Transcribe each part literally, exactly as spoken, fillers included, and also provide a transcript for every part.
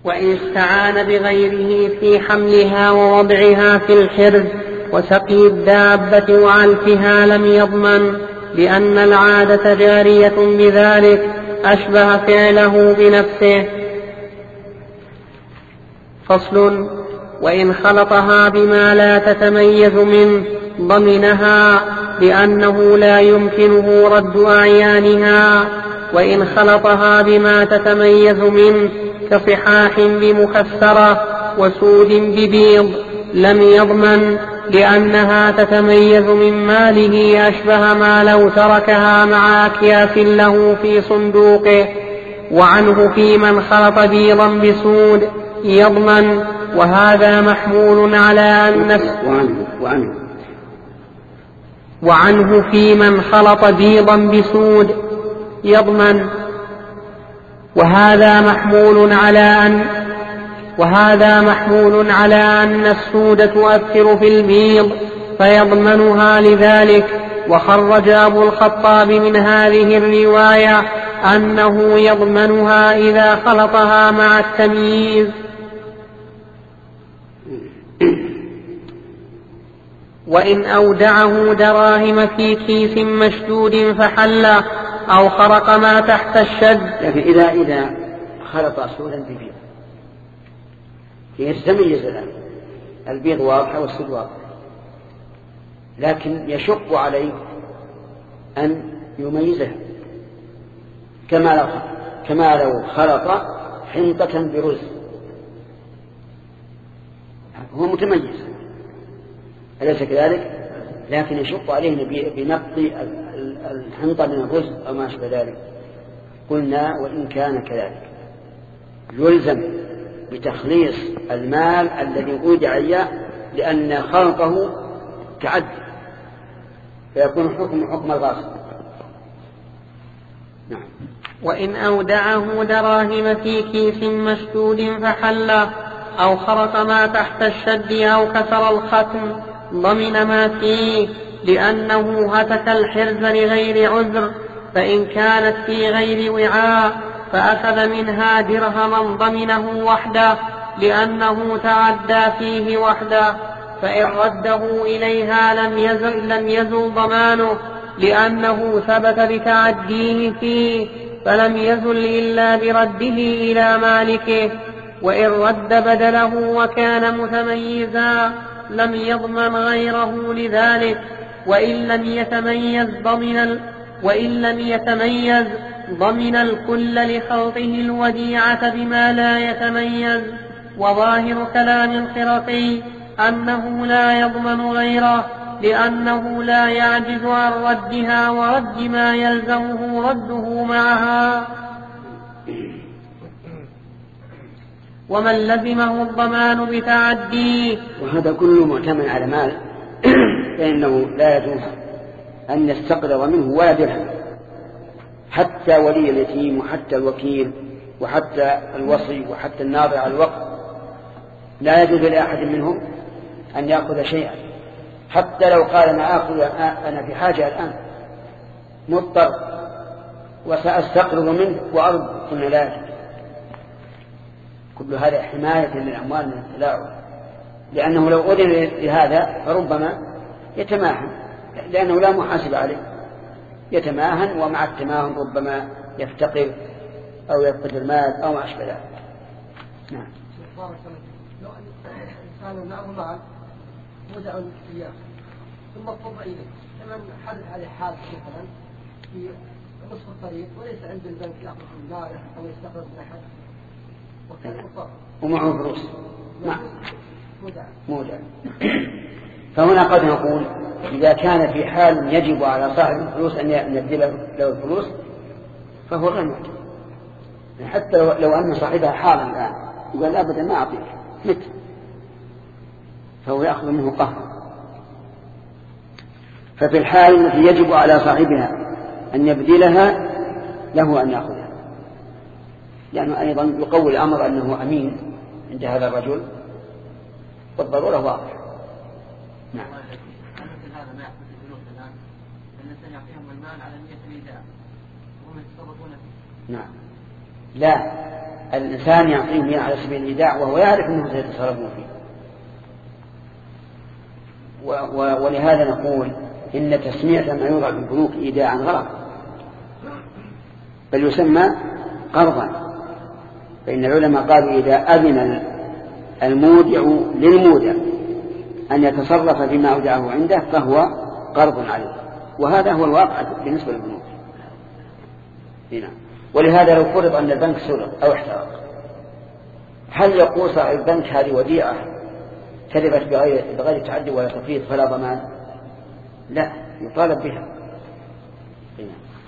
وإن استعان بغيره في حملها ووضعها في الحرز وسقي الدابة وعلفها لم يضمن، لأن العادة جارية بذلك أشبه فعله بنفسه. فصل: وإن خلطها بما لا تتميز منه ضمنها، لأنه لا يمكنه رد أعيانها. وإن خلطها بما تتميز منه كصحاح بمخسرة وسود ببيض لم يضمن، لأنها تتميز من ماله أشبه ما لو تركها مع أكياس له في صندوقه. وعنه في من خلط بيضا بسود يضمن، وهذا محمول على أن وعنه, وعنه, وعنه في من خلط بيضا بسود يضمن، وهذا محمول على أن وهذا محمول على أن السود تؤثر في البيض فيضمنها لذلك. وخرج أبو الخطاب من هذه الرواية أنه يضمنها إذا خلطها مع التمييز. وإن أودعه دراهم في كيس مشدود فحل أو خرق ما تحت الشد. لكن إذا إذا خلط سودا ببيض يتميز الآن البيض واضح والسود واضح، لكن يشق عليه أن يميزها، كما لو كما لو خلط حنطة برز، هو متميز أليس كذلك؟ لكن يشق عليه بنقض الحنطة من الرز أو ما أشبه ذلك. قلنا وإن كان كذلك يلزم بتخليص المال الذي أودع إياه، لأن خلطه تعد فيكون حكم حكم الغاصب. نعم. وإن أودعه دراهم في كيس مشدود فحل أو خرط ما تحت الشد أو كسر الختم ضمن ما فيه، لأنه هتك الحرز لغير عذر. فإن كانت في غير وعاء فأخذ منها درهما ضمنه وحده، لأنه تعدى فيه وحده. فإن رده إليها لم يزل, لم يزل ضمانه، لأنه ثبت بتعديه فيه، فلم يزل إلا برده إلى مالكه. وإن رد بدله وكان متميزا لم يضمن غيره لذلك. وإن لم يتميز ضمن ال... وإن لم يتميز ضمن الكل لخلطه الوديعة بما لا يتميز. وظاهر كلام الخرقي أنه لا يضمن غيره، لأنه لا يعجز عن ردها ورد ما يلزمه رده معها. ومن لزمه الضمان بتعديه. وهذا كله معتمد على مال، فإنه لا يجوز أن يستقرض منه ولا درهم، حتى ولي اليتيم وحتى الوكيل وحتى الوصي وحتى الناظر على الوقف لا يجوز لأحد منهم أن يأخذ شيئا، حتى لو قال أنا آخذ أنا في حاجة الآن مضطر وسأستقرض منه وأرض، قلنا لا يجوز. كل هذا حماية للأموال من التلاعب، لأنه لو أذن لهذا فربما يتماهن، لأنه لا محاسب عليه، يتماهن، ومع التماهن ربما يفتقر أو يفقد المال أو ما أشبه ذلك. نعم. لو أن الإنسان معه مال ودع إياه ثم اضطر إليه، كمن حدث عليه حادث مثلا في نصف الطريق وليس عند البنك يأخذ من ماله أو يستقرض من أحد وكان مضطر ومعه فلوس مودع. فهنا قد نقول إذا كان في حال يجب على صاحب الفلوس أن يبذل له الفلوس فهو غير مودع، حتى لو, لو أن صاحبها حالا الآن يقول أبدا ما أعطيك مت، فهو يأخذ منه قهر. ففي الحال التي يجب على صاحبها أن يبذلها له أن يأخذها، لأنه أيضا يقوي الأمر أنه أمين عند هذا الرجل والضرورة واضح. نعم. هذا ما يحدث الفلوس الآن أن سيعطيهم المال على نية الإيداع وهم يتصرفون فيه. نعم. لا، الإنسان يعطيه مياه على سبيل الإيداع وهو يعرف أنه سيتصرفون فيه. ولهذا نقول إن تسمية ما يوضع في البنوك إيداعا غلط، بل يسمى قرضا. فإن العلماء قالوا إذا أذن المودع للمودع أن يتصرف بما أودعه عنده فهو قرض عليه، وهذا هو الواقع بالنسبة للبنوك. هنا. ولهذا لو فرض أن البنك سرق أو احترق، هل يقول صاحب البنك هذه وديعة تلفت بغير, بغير تعدي ولا تفريط فلا ضمان؟ لا، يطالب بها. هنا.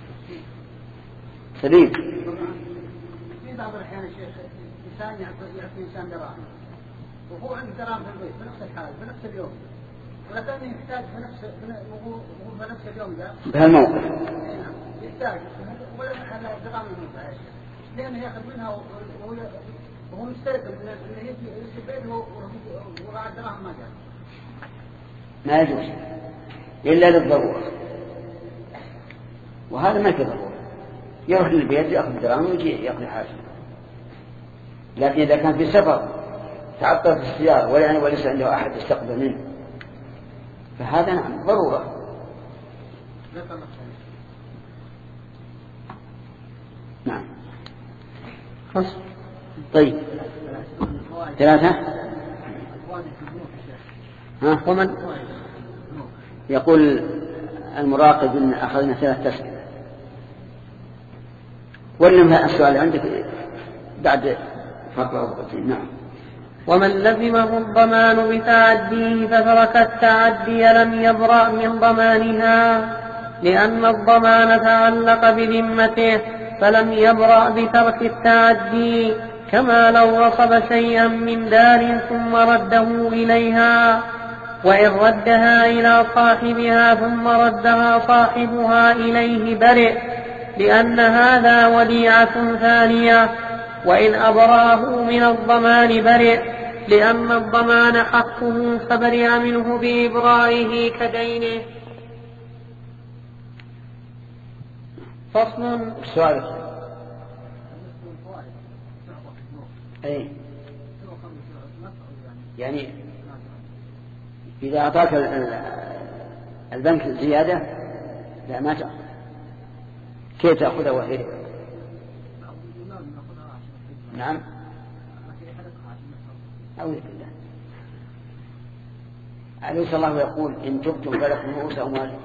سليم. في بعض الأحيان يا شيخ إنسان يعطي إنسان دراهم وهو عنده دراهم في البيت بنفس الحال بنفس اليوم، ولكن يحتاج في نفس في نفس اليوم ده بهالموقف يحتاج ولا هذا دراهم ينفع لأنه يأخذ منها وهو وهو مستيقظ إنه يجي البيت وراء الدراهم ما جاء. ما يجوز إلا للضرورة، وهذا ما في ضرورة، يروح للبيت يأخذ الدراهم ويجي يقضي حاجة. لكن إذا كان في سفر تعطل في السيارة ولا وليس عنده أحد يستقبل منه فهذا نعم ضرورة. نعم. طيب ثلاثة. ها؟ ومن يقول المراقب إن أخذنا ثلاث تسكين. ولم السؤال عندك بعد فقرة. نعم. ومن لزمه الضمان بتعديه فترك التعدي لم يبرأ من ضمانها، لأن الضمان تعلق بذمته فلم يبرأ بترك التعدي، كما لو غصب شيئا من دار ثم رده إليها، وإن ردها إلى صاحبها ثم ردها صاحبها إليه برئ، لأن هذا وديعة ثانية. وإن أبراه من الضمان برئ، لأن الضمان حقه فبرئ منه بإبرائه كدينه. فصل. السؤال أي يعني إذا أعطاك البنك زيادة لا ما تأخذ، كيف تأخذها وحيد؟ نعم. أعوذ بالله. أليس الله يقول إن تبتم فلكم رؤوس أموالكم؟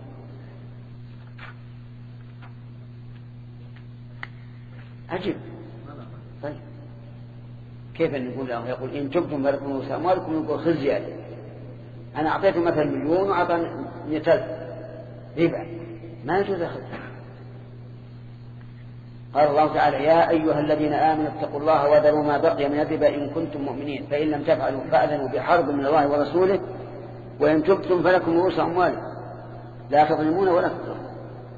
عجيب. طيب كيف نقول الله يقول إن تبتم فلكم رؤوس أموالكم يقول خذ زيادة؟ أنا أعطيته مثلا مليون وأعطاني مئة ألف ربا، ما يجوز أخذها. قال الله تعالى يا أيها الذين آمنوا اتقوا الله وذروا ما بقي من الربا إن كنتم مؤمنين، فإن لم تفعلوا فأذنوا بحرب من الله ورسوله، وإن تبتم فلكم رؤوس أموالكم لا تظلمون ولا تظلمون.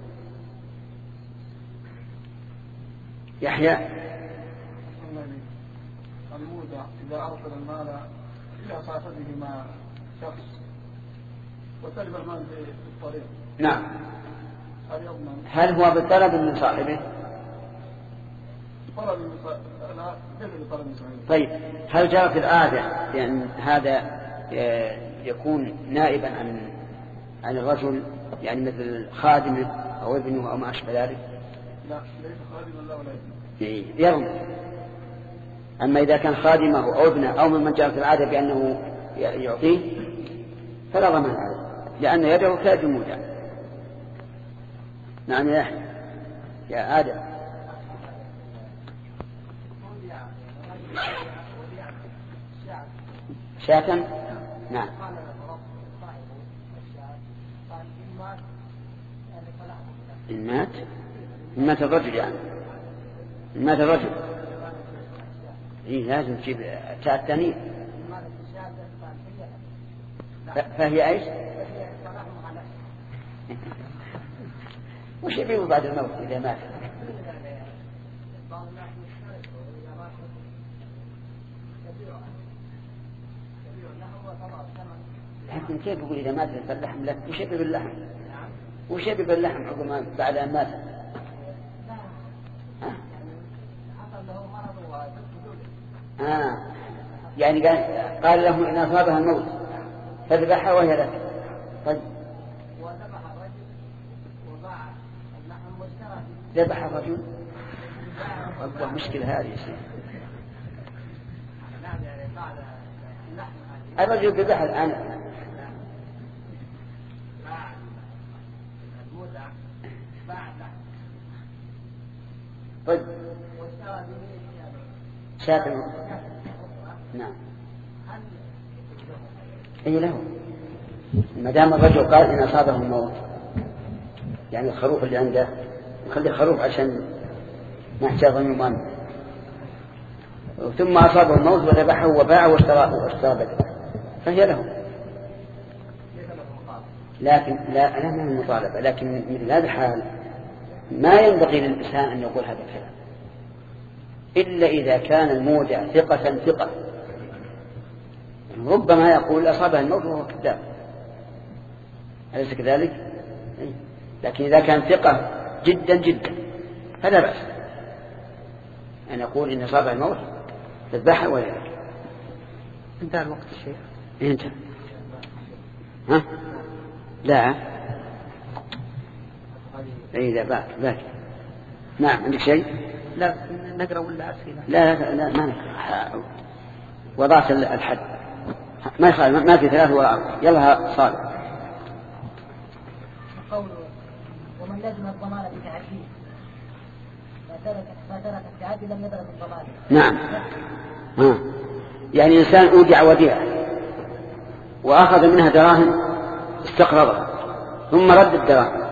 يحيى. المودع إذا أرسل المال إلى صاحبه مع شخص وتلف المال في الطريق، نعم، هل هو بطلب من صاحبه؟ طيب هل جرت العادة لأن هذا يكون نائبا عن عن الرجل، يعني مثل خادمه أو ابنه أو ما أشبه ذلك؟ لا، ليس خادما لا ولا ابنه. يرمي. أما إذا كان خادمه أو ابنه أو ممن جرت العادة بأنه يعطيه فلا ضمان عليه، لأن يده كاد المودع. نعم يا يحيى. يا آدم. شاة. نعم. إن مات إن مات الرجل، يعني إن مات الرجل إيه لازم تجيب شاة ثانية. فهي ايش؟ وش يبيه بعد الموت إذا مات؟ لكن كيف يقول إذا مات فاللحم لك؟ وش يبيه باللحم؟ وش يبيه باللحم عقب بعد أن مات؟ آه. يعني قال, قال لهم إن أصابها الموت فذبحها وهي لك. طيب وذبح الرجل وباع اللحم واشترى ذبح الرجل والله مشكلة هذه. الرجل ذبح الآن طيب شاة. نعم أي له ما دام الرجل قال إن أصابه الموت يعني الخروف اللي عنده يخلي خروف عشان ما احتاج يمان ثم أصابه الموت وذبحه وباعه واشتراه واشترى فهي له. لكن لا أنا ما هي مطالبة. لكن مثل هذا الحال ما ينبغي للإنسان أن يقول هذا الكلام إلا إذا كان المودع ثقة ثقة. ربما يقول أصابه الموت وهو كذاب أليس كذلك؟ لكن إذا كان ثقة جدا جدا فلا بأس أن يقول إن أصابه الموت تذبحه ولا لا. انتهى الوقت الشيخ. انتهى. ها لا اي لا باك باك. نعم عندك شيء؟ لا نقرأ ولا أسئلة؟ لا لا, لا ما نقرأ. وضعت الحد ما يخالف ما في ثلاث ولا أربعة. يلا صالح. قوله ومن لزم الضمان بتعديه فترك التعدي لم يبلغ الضمان. نعم ها. يعني إنسان أودع وديعة وأخذ منها دراهم استقرضها ثم رد الدراهم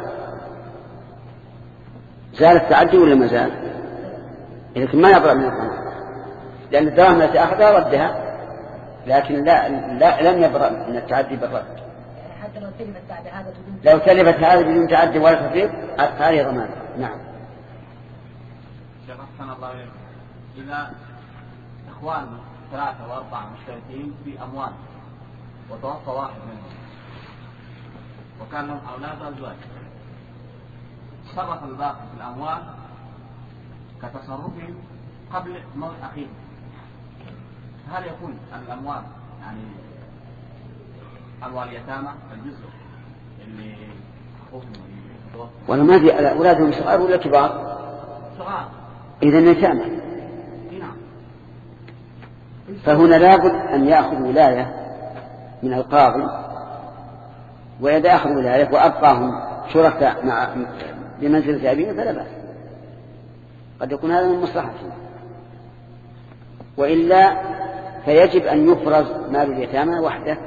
زال التعدي ولا ما زال؟ لكن ما يبرأ من الضمان لأن الدراهم التي أخذها ردها لكن لا, لا لم يبرأ من التعدي بالرد. حتى لو تلفت بعد هذا بدون لو تلفت هذا بدون تعدي ولا تفريط هذه ضمان. نعم. شيخ أحسن الله إليك. إذا إخوان ثلاثة وأربعة مشتركين في أموال وتوفى واحد منهم وكان لهم أولاد أزواج صرف الباقي في الأموال كتصرفهم قبل موت أخيهم هل يكون الأموال يعني أموال يتامى الجزء اللي أخوهم توفى ولا ما في أولادهم صغار ولا كبار؟ صغار. إذا يتامى. نعم. فهنا لابد أن يأخذ ولاية من القاضي وإذا أخذ ولاية وأبقاهم شركاء مع بمنزلة أبيهم فلا بأس. قد يكون هذا من مصلحته وإلا فيجب أن يفرز مال اليتامى وحده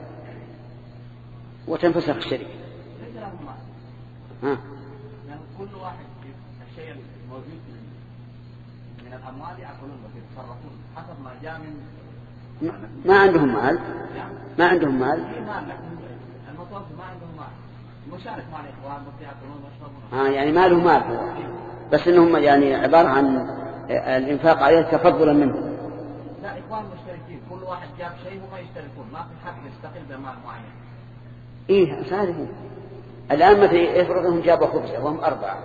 وتنفسخ الشركة. ليس لهم مال. ها. يعني كل واحد الشيء الموجود من الأموال يأكلون ويتصرفون حسب ما جاء من ما عندهم مال. ما عندهم مال. المتوفي ما عندهم مال مشارك مع الإخوان بس يأكلون ويشربون. ها يعني ما له مال هو بس إنهم يعني عبارة عن الإنفاق عليه تفضلا منه. لا إخوان مشتركين كل واحد جاب شيء وما يشتركون ما في حد يستقل بمال معين. إيه صحيح. الآن مثل يفرض أنهم جابوا خبزة وهم أربعة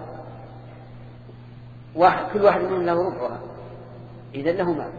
واحد كل واحد منهم له ربعها إذا له مال.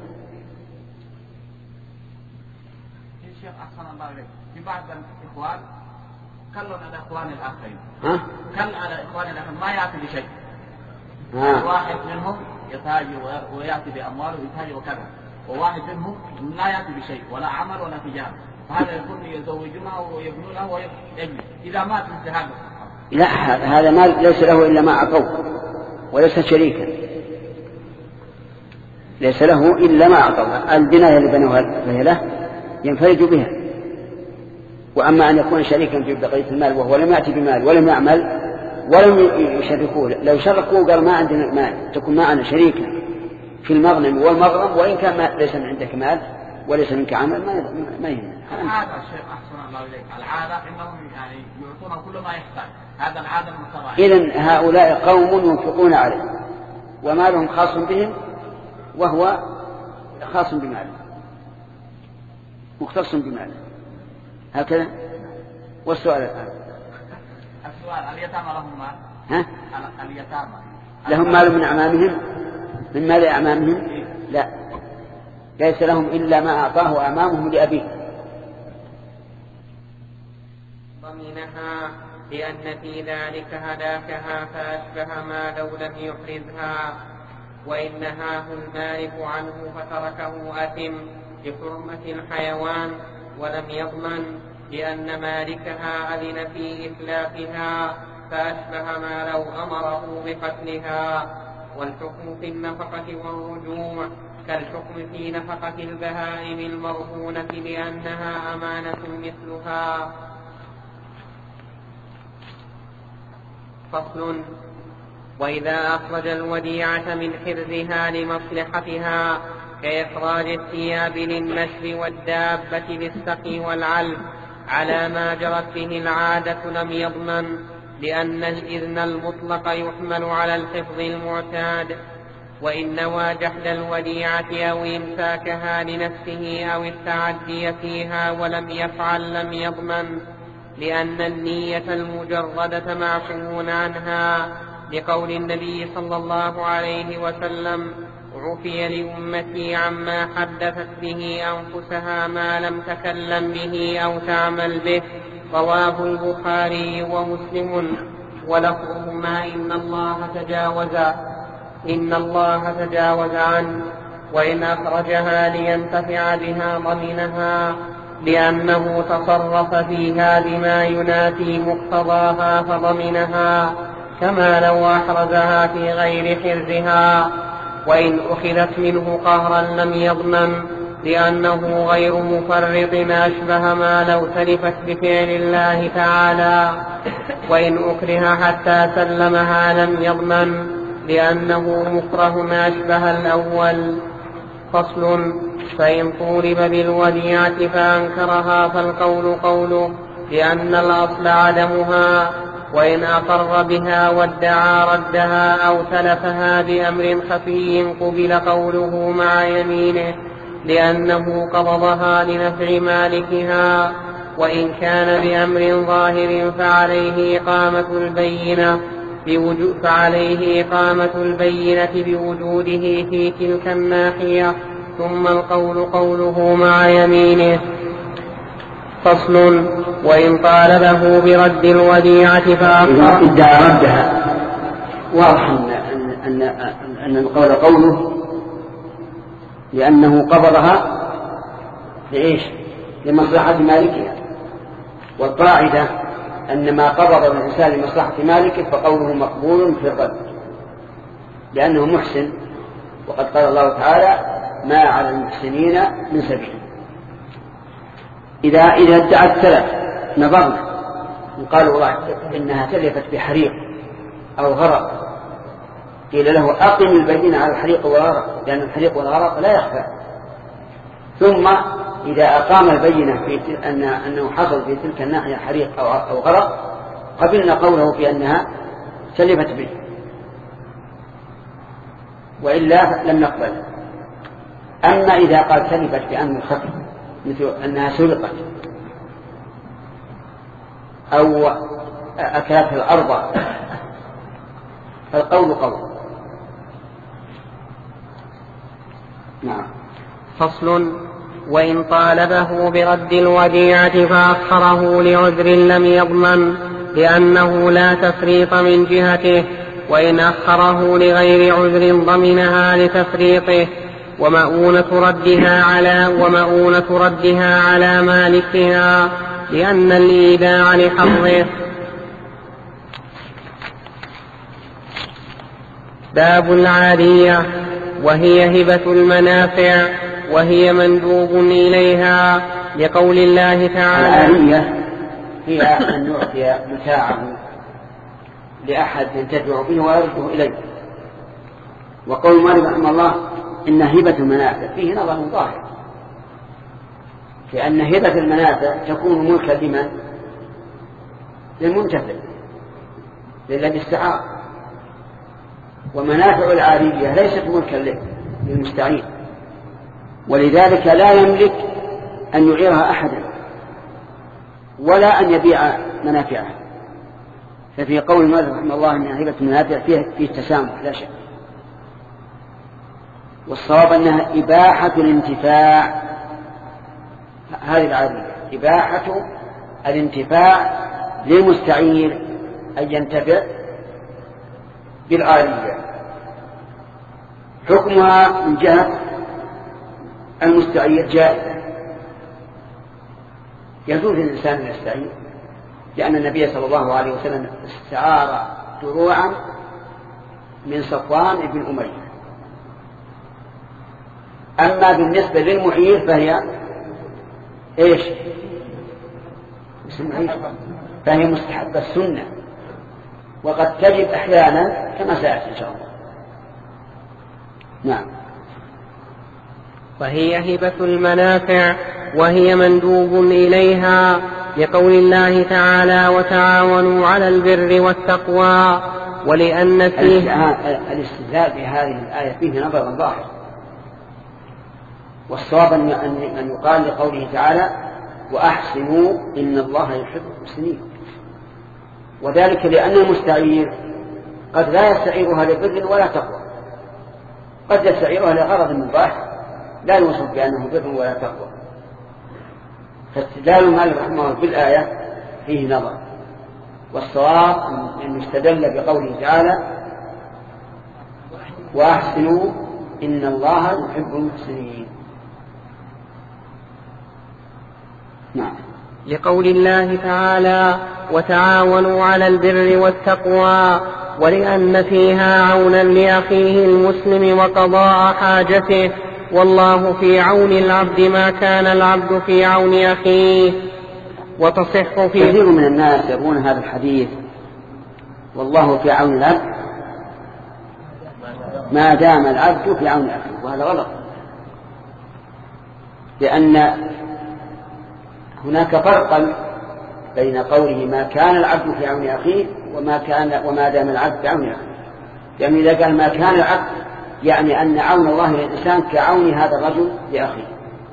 الشيخ أحسن الله إليك في بعض الإخوان كلوا على إخوان الآخرين. ها؟ كل على إخوان الآخرين ما يأتي بشيء. ها. واحد منهم يتاجر ويأتي بأمواله ويتاجر وكذا وواحد منهم لا يأتي بشيء ولا عمل ولا تجارة فهذا يكون يزوجونه ويبنونه ويجلس إذا مات مثل هذا. لا هذا مال ليس له إلا ما أعطوه وليس شريكا ليس له إلا ما أعطوه. البناية اللي بنوها فهي له ينفرج بها. وأما أن يكون شريكا في بقية المال وهو لم يأتي بمال ولم يعمل ولم يشركوه لو شركوه قال ما عندنا مال تكون معنا شريكا في المغنم والمغرم وإن كان ما ليس من عندك مال وليس منك عمل ما ما يهم. العادة الشيخ أحسن الله إليك العادة إنهم يعني يعطون كل ما يحتاج هذا العادة المتبعة. إذن هؤلاء قوم ينفقون عليه ومالهم خاص بهم وهو خاص بماله مختص بماله هكذا. والسؤال الآن السؤال اليتامى لهم مال؟ ها؟ اليتامى لهم مال من أعمامهم من مال أعمامهم؟ لا ليس لهم إلا ما أعطاه أمامهم لأبيه. ضمنها لأن في ذلك هلاكها فأشبه ما لو لم يحرزها، وإن نهاه المالك عنه فتركه أثم بحرمة الحيوان ولم يضمن لأن مالكها أذن في إتلافها فأشبه ما لو أمره بقتلها. والحكم في النفقة والرجوع كالحكم في نفقة البهائم المرهونة لأنها أمانة مثلها. فصل: وإذا أخرج الوديعة من حرزها لمصلحتها كإخراج الثياب للنشر والدابة للسقي والعلف على ما جرت به العادة لم يضمن، لأن الإذن المطلق يحمل على الحفظ المعتاد. وإن نوى جحد الوديعة أو إمساكها لنفسه أو التعدي فيها ولم يفعل لم يضمن، لأن النية المجردة معفو عنها، لقول النبي صلى الله عليه وسلم: عفي لأمتي عما حدثت به أنفسها ما لم تكلم به أو تعمل به. رواه البخاري ومسلم. ولفظهما إن الله تجاوز إن الله تجاوز عنه. وإن أخرجها لينتفع بها ضمنها، لأنه تصرف فيها بما ينافي مقتضاها فضمنها، كما لو أحرزها في غير حرزها. وإن أخذت منه قهرا لم يضمن، لأنه غير مفرط أشبه ما لو تلفت بفعل الله تعالى. وإن أكره حتى سلمها لم يضمن، لأنه مكره أشبه الأول. فصل: فإن طولب بالوديعة فأنكرها فالقول قوله، لأن الأصل عدمها. وإن أقر بها وادعى ردها أو تلفها بأمر خفي قبل قوله مع يمينه، لأنه قبضها لنفع مالكها. وإن كان بأمر ظاهر فعليه إقامة البينة بوجود فعليه إقامة البينة بوجوده في تلك الناحية، ثم القول قوله مع يمينه. فصل: وإن طالبه برد الوديعة فأخطأ إذا ادعى ردها واضح أن, أن القول قوله، لأنه قبضها لإيش؟ لمصلحة مالكها. والقاعدة أن ما قبض الإنسان لمصلحة مالكه فقوله مقبول في الرد، لأنه محسن، وقد قال الله تعالى: ما على المحسنين من سبيل. إذا إذا ادعت تلف نظرنا وقال والله إنها تلفت بحريق أو غرق، قيل له أقم البينة على الحريق والغرق، لأن الحريق والغرق لا يخفى. ثم إذا أقام البينة في أن أنه حصل في تلك الناحية حريق أو أو غرق، قبلنا قوله في أنها تلفت به، وإلا لم نقبل. أما إذا قال تلفت بأمر خفي مثل أنها سرقت أو أكلت الأرض فالقول قول. نعم. فصل: وإن طالبه برد الوديعة فأخره لعذر لم يضمن، لأنه لا تفريط من جهته. وإن أخره لغير عذر ضمنها لتفريطه، ومؤونة ردها على ومؤونة ردها على مالكها، لأن الإيداع لحظه. باب العارية، وهي هبة المنافع، وهي مندوب إليها، لقول الله تعالى: العارية هي أن يعطي متاعه لأحد ينتفع به ويرده إليه. وقول مالك رحمه الله إن هبة المنافع فيه نظر ظاهر، لأن هبة المنافع تكون ملكا لمن؟ للمنتفع، للذي استعار. ومنافع العارية ليست ملكا للمستعين، ولذلك لا يملك أن يعيرها أحدا ولا أن يبيع منافعه. ففي قول مالك رحمه الله أن هبة المنافع فيه, فيه تسامح لا شك. والصواب أنها إباحة الانتفاع، هذه العارية إباحة الانتفاع للمستعير أن ينتفع بالعارية. حكمها من جهة المستعير جائزة، يجوز للإنسان أن يستعير، لأن النبي صلى الله عليه وسلم استعار دروعا من صفوان بن أمية. أما بالنسبة للمعير فهي إيش؟ فهي مستحبة السنة، وقد تجب أحيانا كما سيأتي إن شاء الله. نعم. وهي هبة المنافع وهي مندوب إليها، لقول الله تعالى وتعاونوا على البر والتقوى، ولأن فيه الاستدلال بهذه الآية فيه نظر ظاهر، والصواب أن يقال لقوله تعالى وأحسنوا إن الله يحب المحسنين، وذلك لأن المستعير قد لا يستعيرها لبر ولا تقوى، قد يستعيرها لغرض مباح لا يوصف بأنه بر ولا تقوى. فاستدلال مالك رحمه الله بالآية فيه نظر، والصواب أن يستدل بقوله تعالى وأحسنوا إن الله يحب المحسنين. نعم. لقول الله تعالى وتعاونوا على البر والتقوى، ولأن فيها عونا لأخيه المسلم وقضاء حاجته، والله في عون العبد ما كان العبد في عون أخيه. وتصح في كثير من الناس يرون هذا الحديث والله في عون العبد ما دام العبد في عون أخيه، وهذا غلط، لأن هناك فرقا بين قوله ما كان العبد في عون أخيه وما كان وما دام العبد في عون أخيه. يعني إذا قال ما كان العبد يعني أن عون الله للإنسان كعون هذا الرجل لأخيه،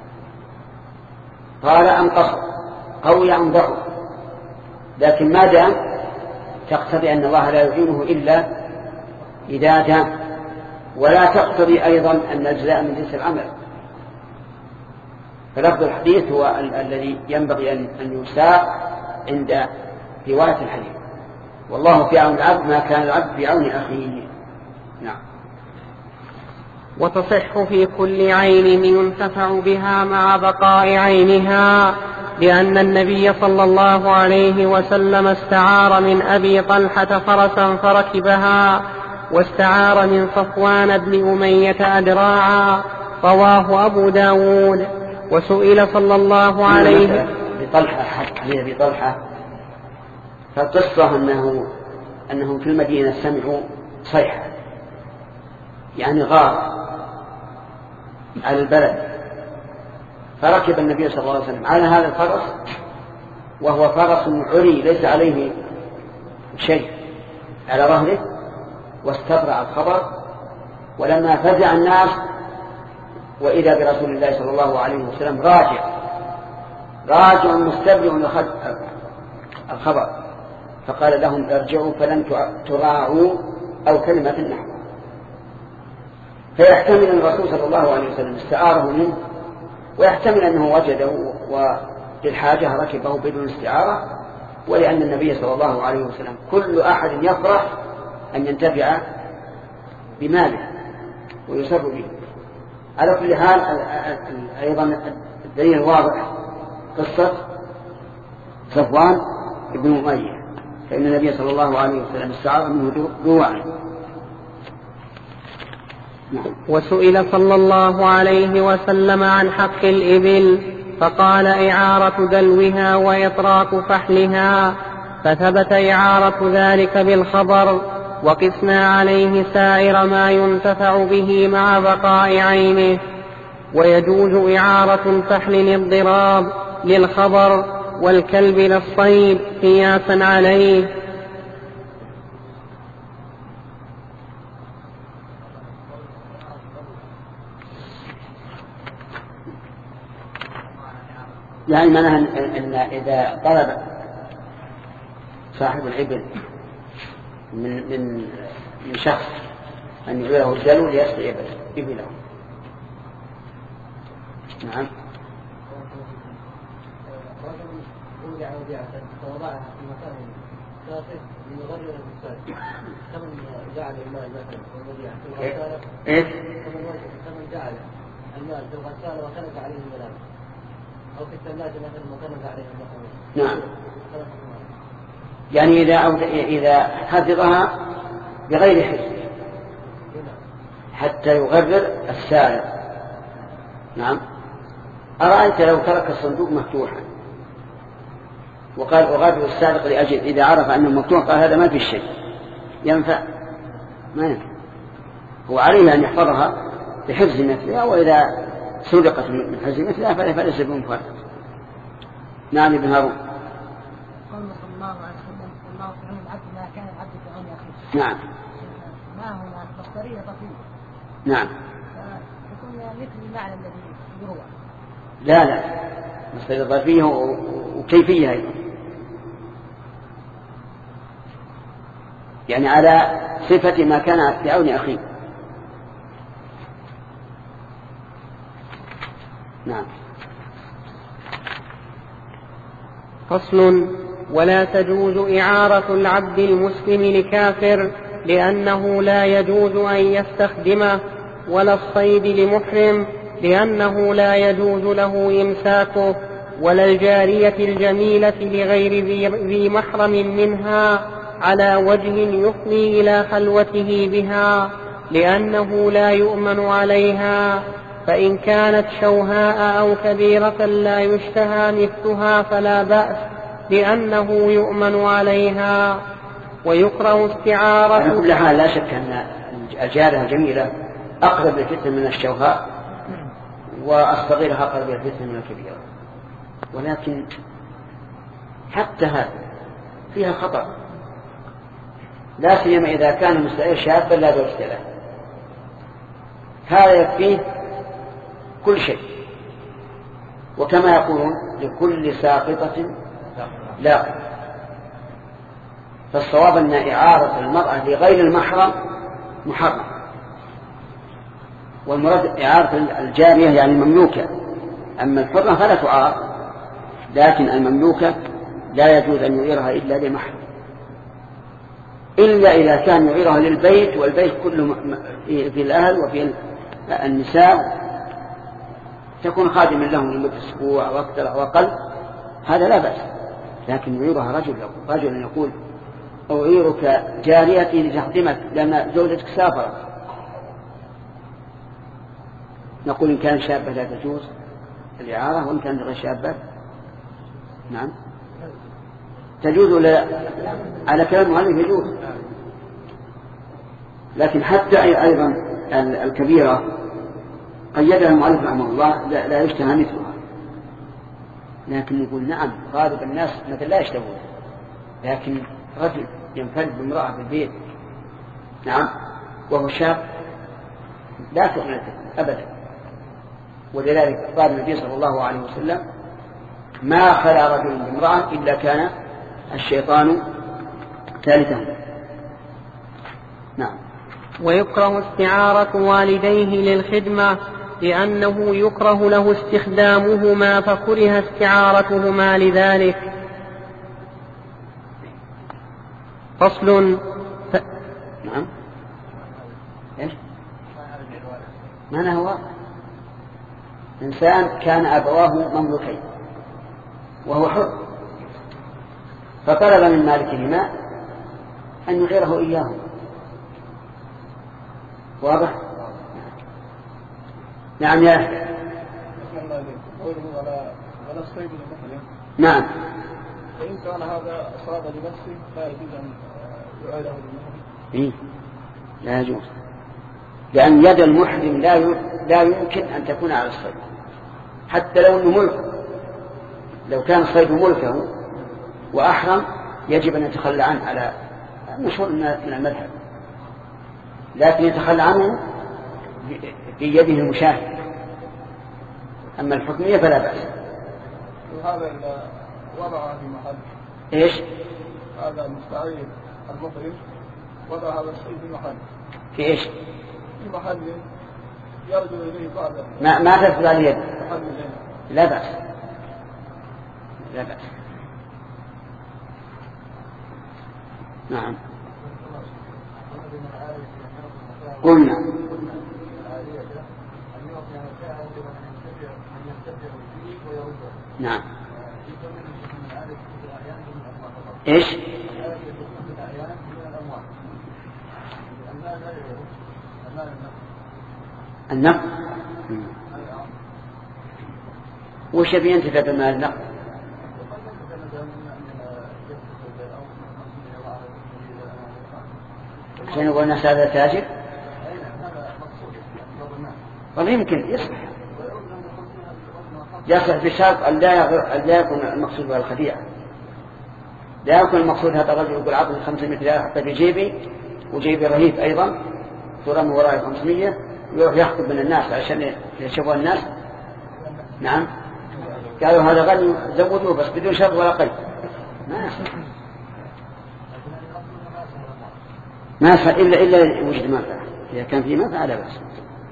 قال أم قصر قوي أم ضعف، لكن ما دام تقتضي أن الله لا يعينه إلا إذا دام، ولا تقتضي أيضا أن الجزاء من جنس العمل. فلفظ الحديث هو ال- الذي ينبغي أن, أن يساق عند رواية الحديث، والله في عون العبد ما كان العبد في عون أخيه. نعم. وتصح في كل عين ينتفع بها مع بقاء عينها، لأن النبي صلى الله عليه وسلم استعار من أبي طلحة فرسا فركبها، واستعار من صفوان بن أمية أدراعا، رواه أبو داود. وسئل صلى الله عليه بطلحة حديث أبي طلحة، فالقصة أنه أنهم في المدينة سمعوا صيحة يعني غار على البلد، فركب النبي صلى الله عليه وسلم على هذا الفرس، وهو فرس عري ليس عليه شيء على ظهره، واستبرع الخبر. ولما فزع الناس وإذا برسول الله صلى الله عليه وسلم راجع راجع مستبرع الخبر، فقال لهم ارجعوا فلن تراعوا أو كلمة نحو. فيحتمل أن الرسول صلى الله عليه وسلم استعاره منه، ويحتمل أنه وجده وللحاجة ركبه بدون استعارة، ولأن النبي صلى الله عليه وسلم كل أحد يفرح أن ينتفع بماله ويسر به. على كل حال أيضا الدليل الواضح قصة صفوان بن أمية، فإن النبي صلى الله عليه وسلم استعار منه دروعا. وسئل صلى الله عليه وسلم عن حق الإبل، فقال إعارة دلوها وإطراق فحلها، فثبت إعارة ذلك بالخبر، وقسنا عليه سائر ما ينتفع به مع بقاء عينه. ويجوز إعارة الفحل للضراب للخبر، والكلب للصيد قياسا عليه. يعني معناها أن إذا طلب صاحب الإبل من من من شخص أن يعيره الدلو ليسقي إبله نعم. رجل وضع وديعة فوضعها في مكان ساقط ليغرر بالسالك، كمن جعل المال مثلا والوديعة في الغسالة. إيش؟ كمن جعل المال في الغسالة وخلق عليه الملابس، أو في الثلاجة مثلا وخلق عليه المخابز. نعم. يعني إذا إذا حفظها بغير حفظ حتى يغرر السارق. نعم. أرأيت لو ترك الصندوق مفتوحا وقال أغرر السارق لأجل، إذا عرف أنه مفتوح قال هذا ما في شيء، ينفع؟ ما ينفع. هو عليه أن يحفظها بحفظ مثلها، وإذا سرقت من حفظ مثلها فليس بمفرد. نعم ابن هارون. قال صلى الله عليه وسلم الله سبحانه العبد ما كان العبد في عون أخيه. نعم. ما هو مصدرية طفيلة. نعم. يكون مثل المعنى الذي يروى. لا لا، مصدر ظرفية وكيفية أيضا، يعني على صفة ما كان في عون أخيه. نعم. فصل. ولا تجوز إعارة العبد المسلم لكافر لأنه لا يجوز أن يستخدمه، ولا الصيد لمحرم لأنه لا يجوز له إمساكه، ولا الجارية الجميلة لغير ذي محرم منها على وجه يفضي إلى خلوته بها، لأنه لا يؤمن عليها، فإن كانت شوهاء أو كبيرة لا يشتهى مثلها فلا بأس لأنه يؤمن عليها. ويكره استعارة. على كل حال لا شك أن الجارية الجميلة أقرب للفتنة من الشوهاء، والصغيرة أقرب للفتنة من الكبيرة، ولكن حتى هذا فيها خطر، لا سيما إذا كان المستعير شابا لا زوجة له، هذا يكفيه كل شيء. وكما يقولون لكل ساقطة لاقط، فالصواب أن إعارة المرأة لغير المحرم محرم، والمراد إعارة الجارية يعني المملوكة، أما الحرة فلا تعار، لكن المملوكة لا يجوز أن يعيرها إلا لمحرم، إلا إذا كان يعيرها للبيت، والبيت كله في الأهل وفي النساء، تكون خادما لهم لمدة أسبوع أو أكثر أو أقل، هذا لا بأس. لكن يعيرها رجل رجل يقول أعيرك جاريتي لتخدمك لأن زوجتك سافرت، نقول إن كان شابة لا تجوز الإعارة، وإن كان غير شابة نعم تجوز على كلام المؤلف يجوز. لكن حتى أيضا الكبيرة قيدها المؤلف رحمه الله لا يشتهى مثلها، لكن يقول نعم غالب الناس مثل لا يشتهون، لكن رجل ينفرد بامرأة في البيت نعم وهو شاب لا تؤمن أبدا. ولذلك قال النبي صلى الله عليه وسلم ما خلا رجل بامرأة إلا كان الشيطان ثالثهم. نعم. ويكره استعارة والديه للخدمة لأنه يكره له استخدامهما فكره استعارتهما لذلك. فصل. ف... نعم. إيش؟ معنى هو إنسان كان أبواه مملوكين وهو حر، فطلب من مالكهما أن يعيره إياه. واضح؟ نعم يا أخي. نعم. فإن كان هذا أصاب لنفسه لا يجوز أن يعيره للمحرم. إيه؟ لا يجوز، لأن يد المحرم لا لا يمكن أن تكون على الصيد حتى لو أنه ملك. لو كان الصيد ملكه وأحرم يجب أن يتخلى عنه على مشهور من المذهب، لكن يتخلى عنه في يده المشاهد. أما الحكمية فلا بأس. وهذا إذا وضع في محل إيش؟ هذا المستعير المحرم وضع هذا الشيء في محل. في إيش؟ في محل يرجو إليه بعد ما ما تدخل على اليد. محل لا بأس لا بأس. نعم قلنا نعم ايش النقد وش يبي ينتفع بمال النقد؟ عشان يقول الناس هذا تاجر والله يمكن يصلح يصلح بشرط أن لا يكون المقصود بها الخديعة، لا يكون المقصود هذا الرجل يقول عطني خمسمائة ريال حتى في جيبي وجيبي رهيب أيضا ترى من وراء خمسمائة ويروح يخطب من الناس عشان يشوفوا الناس. نعم قالوا هذا غني زودوه بس بدون شرط ولا قيد ما يصلح ما يصلح إلا إلا وجد منفعة، إذا كان في منفعة لا بأس.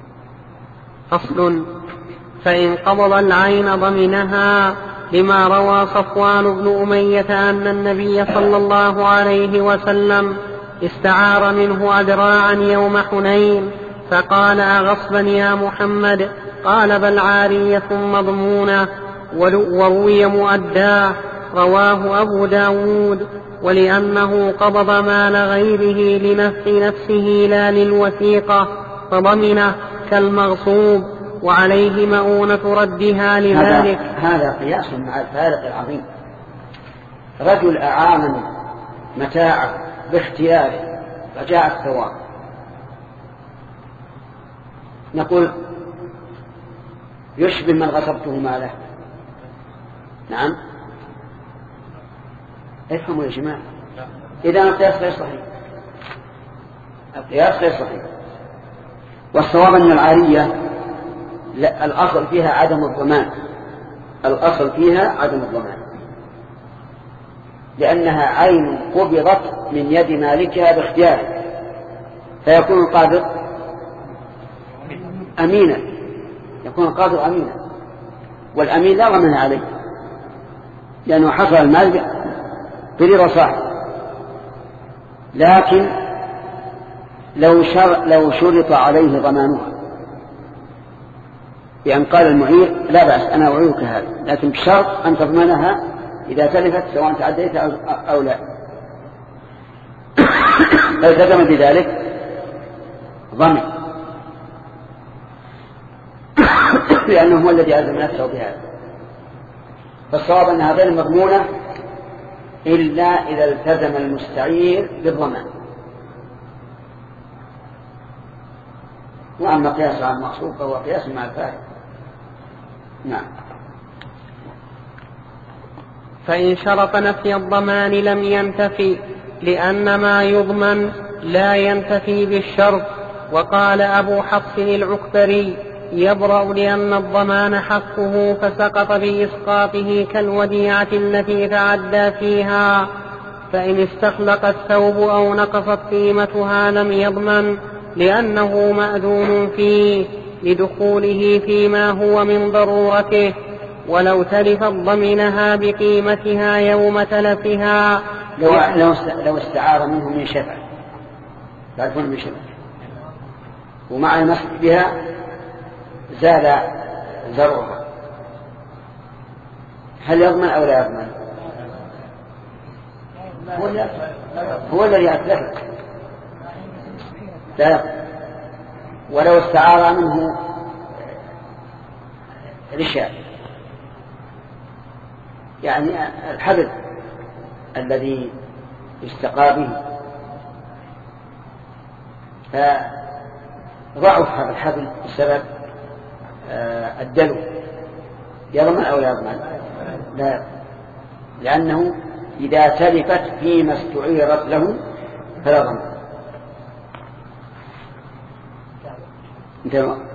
فصل. فإن قبض العين ضمنها، لما روى صفوان بن أمية أن النبي صلى الله عليه وسلم استعار منه أدراعا يوم حنين فقال أغصبا يا محمد؟ قال بل عارية مضمونة. وروي مؤداه رواه أبو داود. ولأنه قبض مال غيره لنفع نفسه لا للوثيقة فضمنه كالمغصوب وعليه مؤونة ردها لذلك. هذا, هذا قياس مع الفارق العظيم. رجل أعان متاعه باختياره رجاء الثواب، نقول يشبه من غصبته ماله. نعم افهموا يا جماعة، إذا القياس غير صحيح، القياس غير صحيح. والصواب أن العارية الأصل فيها عدم الضمان، الأصل فيها عدم الضمان لأنها عين قبضت من يد مالكها باختياره، فيكون القابض أمينا، يكون القابض أمينا، والأمين لا ضمان عليه لأنه حصل المال برضا صاحب. لكن لو شر لو شرط عليه ضمانها بأن قال المعير لا بأس أنا أعيرك هذا، لكن بشرط أن تضمنها إذا تلفت سواء تعديت أو لا، فالتزم بذلك ضمن لأنه هو الذي ألزم نفسه بهذا. فالصواب أنها غير مضمونة إلا إذا التزم المستعير بالضمان. وأما قياس على المقصود فهو قياس مع الفارق. نعم. فإن شرط نفي الضمان لم ينتفي، لأن ما يضمن لا ينتفي بالشرط. وقال أبو حفص العكبري يبرأ لأن الضمان حقه فسقط بإسقاطه كالوديعة التي تعدى فيها، فإن استخلق الثوب أو نقصت قيمتها لم يضمن لأنه مأذون فيه لدخوله فيما هو من ضرورته، ولو تلفت ضمنها بقيمتها يوم تلفها. لو, لو استعار منه من شفع تعرفون من شفع ومع المسك بها زال زرعها، هل يضمن أو لا يضمن؟ هو الذي أتلفت لا يضمن. ولو استعار منه رشاء يعني الحبل الذي استقى به فضعف هذا الحبل بسبب الدلو، يضمن أو لا يضمن؟ لا يضمن، لأنه إذا تلفت فيما استعيرت له فلا ضمن. انتهى.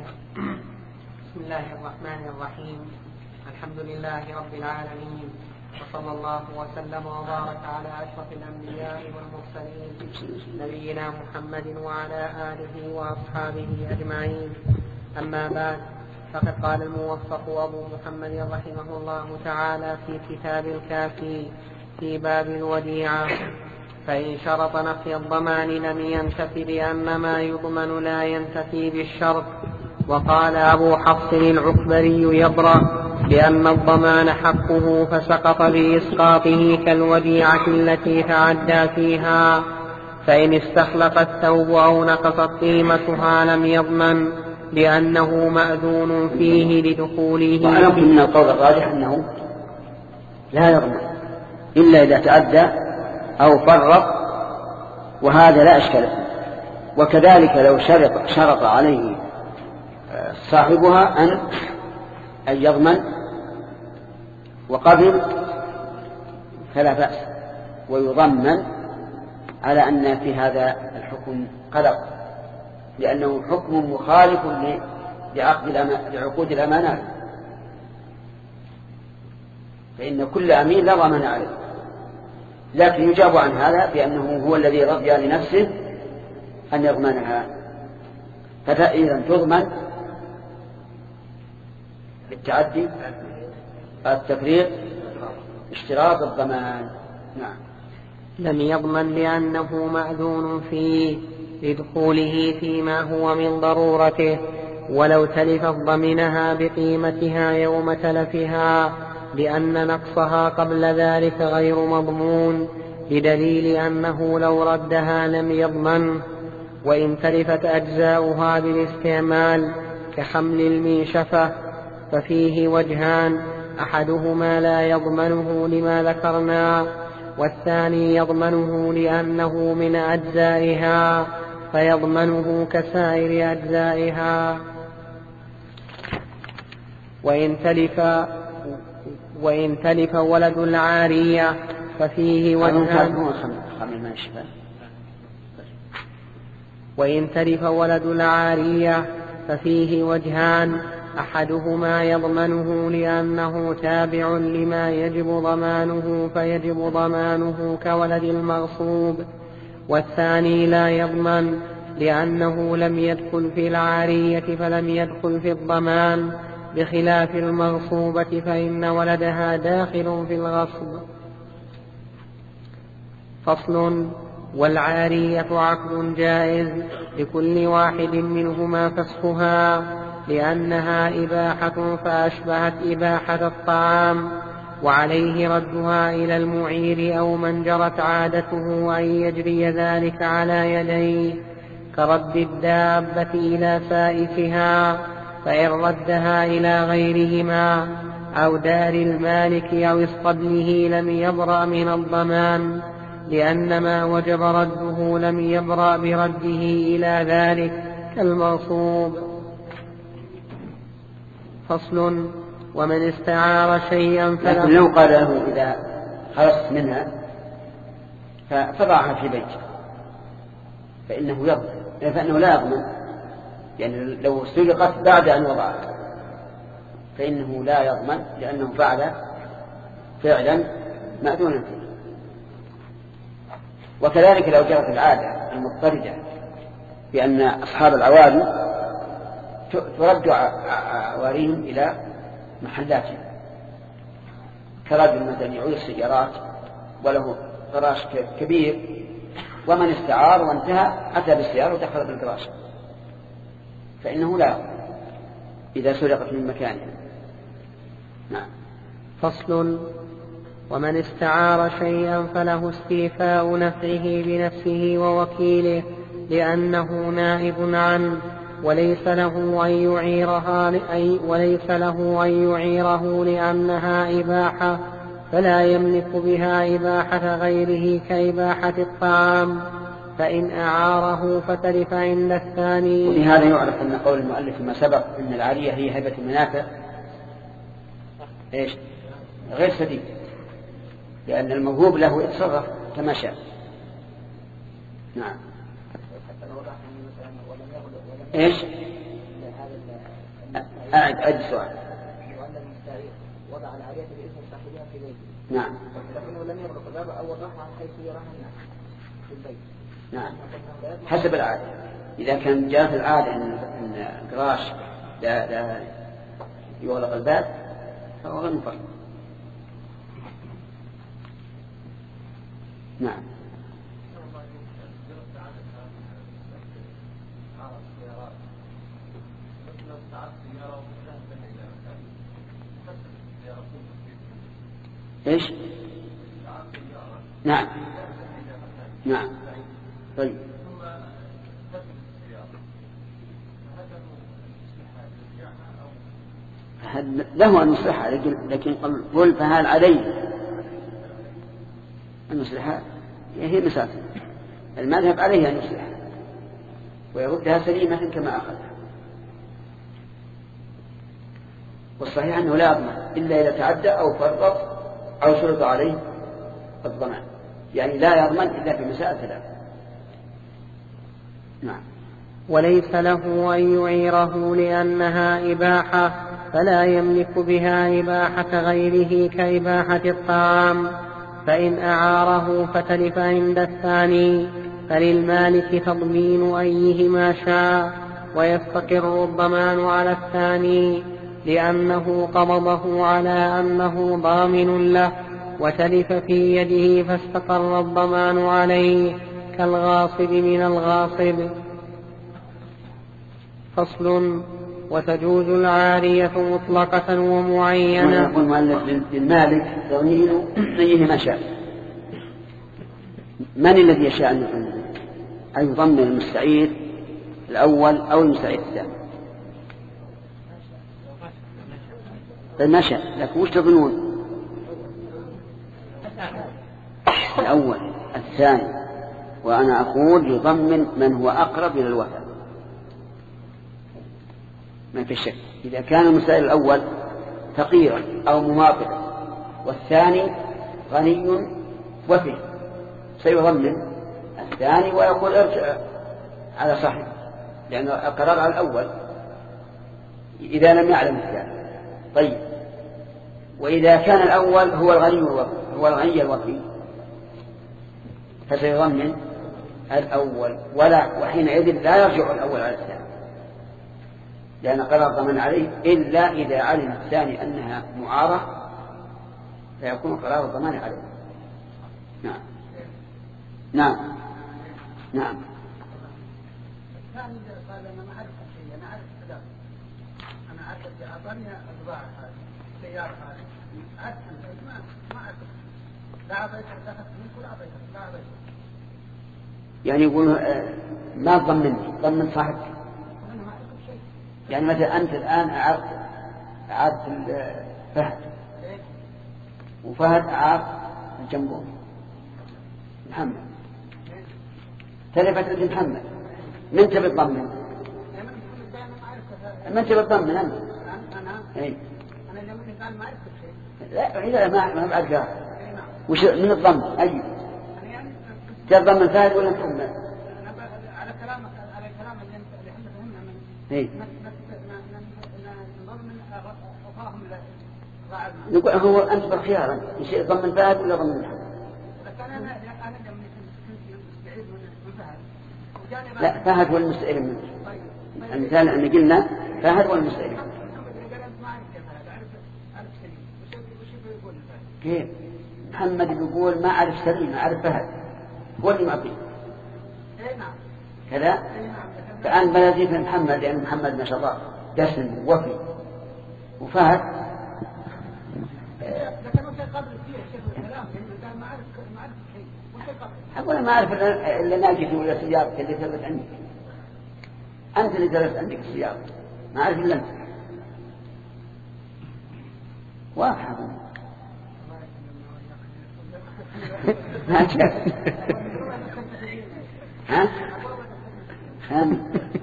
بسم الله الرحمن الرحيم. الحمد لله رب العالمين، وصلى الله وسلم وبارك على أشرف الأنبياء والمرسلين نبينا محمد وعلى آله وأصحابه أجمعين. أما بعد، فقد قال الموفق أبو محمد رحمه الله تعالى في كتاب الكافي في باب الوديعة: فإن شرط نفي الضمان لم ينتف لأن ما يضمن لا ينتفي بالشرط. وقال أبو حفص العكبري يبرأ لأن الضمان حقه فسقط بإسقاطه كالوديعة التي تعدى فيها، فإن استخلق الثوب أو نقصت قيمتها لم يضمن لأنه مأذون فيه لدخوله. وأنا أقول من القول الراجح أنه لا يضمن إلا إذا تعدى أو فرق، وهذا لا أشكال. وكذلك لو شرط, شرط عليه صاحبها أن أن يضمن وقبل فلا بأس، ويضمن على أن في هذا الحكم قلق، لأنه حكم مخالف لعقود الأمانات، فإن كل أمين لا ضمان عليه. لكن يجاب عن هذا بأنه هو الذي رضي لنفسه أن يضمنها، فإذا تضمن بالتعدي التفريط اشتراط الضمان. نعم. لم يضمن لأنه مأذون فيه لدخوله فيما هو من ضرورته، ولو تلفت ضمنها بقيمتها يوم تلفها، لأن نقصها قبل ذلك غير مضمون، بدليل أنه لو ردها لم يضمن. وإن تلفت أجزاؤها بالاستعمال كحمل المنشفة ففيه وجهان: أحدهما لا يضمنه لما ذكرنا، والثاني يضمنه لأنه من أجزائها فيضمنه كسائر أجزائها. وإن تلف وإن تلف ولد العارية ففيه وجهان وإن تلف ولد العارية ففيه وجهان: أحدهما يضمنه لأنه تابع لما يجب ضمانه فيجب ضمانه كولد المغصوب، والثاني لا يضمن لأنه لم يدخل في العارية فلم يدخل في الضمان، بخلاف المغصوبة فإن ولدها داخل في الغصب. فصل: والعارية عقد جائز لكل واحد منهما فسخها، لأنها إباحة فأشبهت إباحة الطعام، وعليه ردها إلى المعير أو من جرت عادته أن يجري ذلك على يديه، كرد الدابة إلى سائسها، فإن ردها إلى غيرهما أو دار المالك أو اسطبله لم يبرأ من الضمان، لأن ما وجب رده لم يبرأ برده إلى ذلك كالمغصوب. فصل: ومن استعار شيئا فله. لكن لو قال له إذا خلصت منها فضعها في بيته فإنه يضمن، فإنه لا يضمن، يعني لو سرقت بعد أن وضعت فإنه لا يضمن، لأنه فعل فعلا مأذونا فيه. وكذلك لو جرت العادة المضطردة بأن أصحاب العوالي ترد عواريهم إلى محلاتهم، كرجل مثلا يعود السيارات وله فراش كبير ومن استعار وانتهى أتى بالسيارة ودخل بالفراش، فإنه لا إذا سرقت من مكانها. نعم. فصل: ومن استعار شيئا فله استيفاء نفعه بنفسه ووكيله، لأنه نائب عنه، وليس له أن يعيرها وليس له أن يعيره لأنها إباحة، فلا يملك بها إباحة غيره كإباحة الطعام، فإن أعاره فتلف عند الثاني. ولهذا يعرف أن قول المؤلف ما سبق أن العارية هي هبة المنافع إيش غير سديد، لأن الموهوب له يتصرف كما شاء. نعم. إيش؟ أعد أعد السؤال. وضع العارية باسم صاحبها في بيته نعم. لكنه لم يغلق الباب أول رحمة حيث يراها الناس في البيت. نعم حسب العادة. إذا كان جاءت العادة أن الجراش لا, لا يغلق الباب فهو غير مفرط. نعم. ايش؟ نعم نعم. طيب له أن يصلحها، لكن قل فهل عليه أن يصلحها؟ هي مسافة المذهب عليه أن يصلحها ويردها سليمة كما أخذها. والصحيح أنه لا يضمن إلا إذا تعدى أو فرط أو شرط عليه الضمان، يعني لا يضمن إلا في مسائل ثلاثة. نعم. وليس له أن يعيره لأنها إباحة، فلا يملك بها إباحة غيره كإباحة الطعام، فإن أعاره فتلف عند الثاني فللمالك تضمين أيهما شاء، ويستقر الضمان على الثاني لأنه قبضه على أنه ضامن له، وتلف في يده فاستقر الضمان عليه كالغاصب من الغاصب. فصل. وتجوز العارية مطلقة ومعينة. يقول المؤلف للمالك تضمين أيهما شاء. من الذي يشاء أن يضمن المستعير الأول أو المستعير الثاني؟ ما شاء. لكن وش تظنون؟ الأول الثاني، وأنا أقول يضمن من هو أقرب إلى الوفاء ما في شك. إذا كان المسائل الأول فقيرا أو مماطلا والثاني غني وفي سيضمن الثاني ويقول ارجع على صاحبه، لأنه القرار على الأول إذا لم يعلم الثاني. طيب وإذا كان الأول هو الغني هو الغني الوفي فسيضمن الأول، ولا وحينئذ لا يرجع الأول على الثاني، لأن قرار ضمن عليه إلا إذا علم الثاني أنها معارة فيكون قرار الضمان عليه. نعم نعم نعم. الثاني قال أنا ما أعرف شيء، أنا أعرف كذا، أنا أعرف أعطاني البضاعة هذه السيارة هذه، أعرف ما ما أعرف لا أعطيتك دخلت منك ولا أعطيتك لا أعطيتك. يعني يقول ما ضمني ضمن صاحبك. يعني مثلا أنت الآن أعرت أعرت فهد وفهد أعرت الجنبون محمد، تلفت عند محمد، من تبي تضمن؟ من تبي تضمن أنت؟ أنا إيه؟ أنا لما قال ما أعرف شيء. لا إذا ما ما بعرف وش من الضمن أي؟ تضمن فهد ولا محمد؟ على كلامك على كلام اللي احنا فهمنا من إيه؟ نقول هو أنت بالخيار شيء ضمن فهد ولا ضمن محمد؟ لا فهد هو المستعير منك. المثال أن قلنا فهد هو المستعير. كيف؟ محمد يقول ما أعرف سليم ما أعرف فهد هو اللي معطيه كذا. فأنا بلدي في محمد لأن محمد ما شاء الله دسم وفي وفهد أقول ما أعرف إلا ناقص ولا سيارة اللي ثبت عندك، أنت اللي درست عندك السيارة ما أعرف إلا أنت. واضح ما أعرف ها ها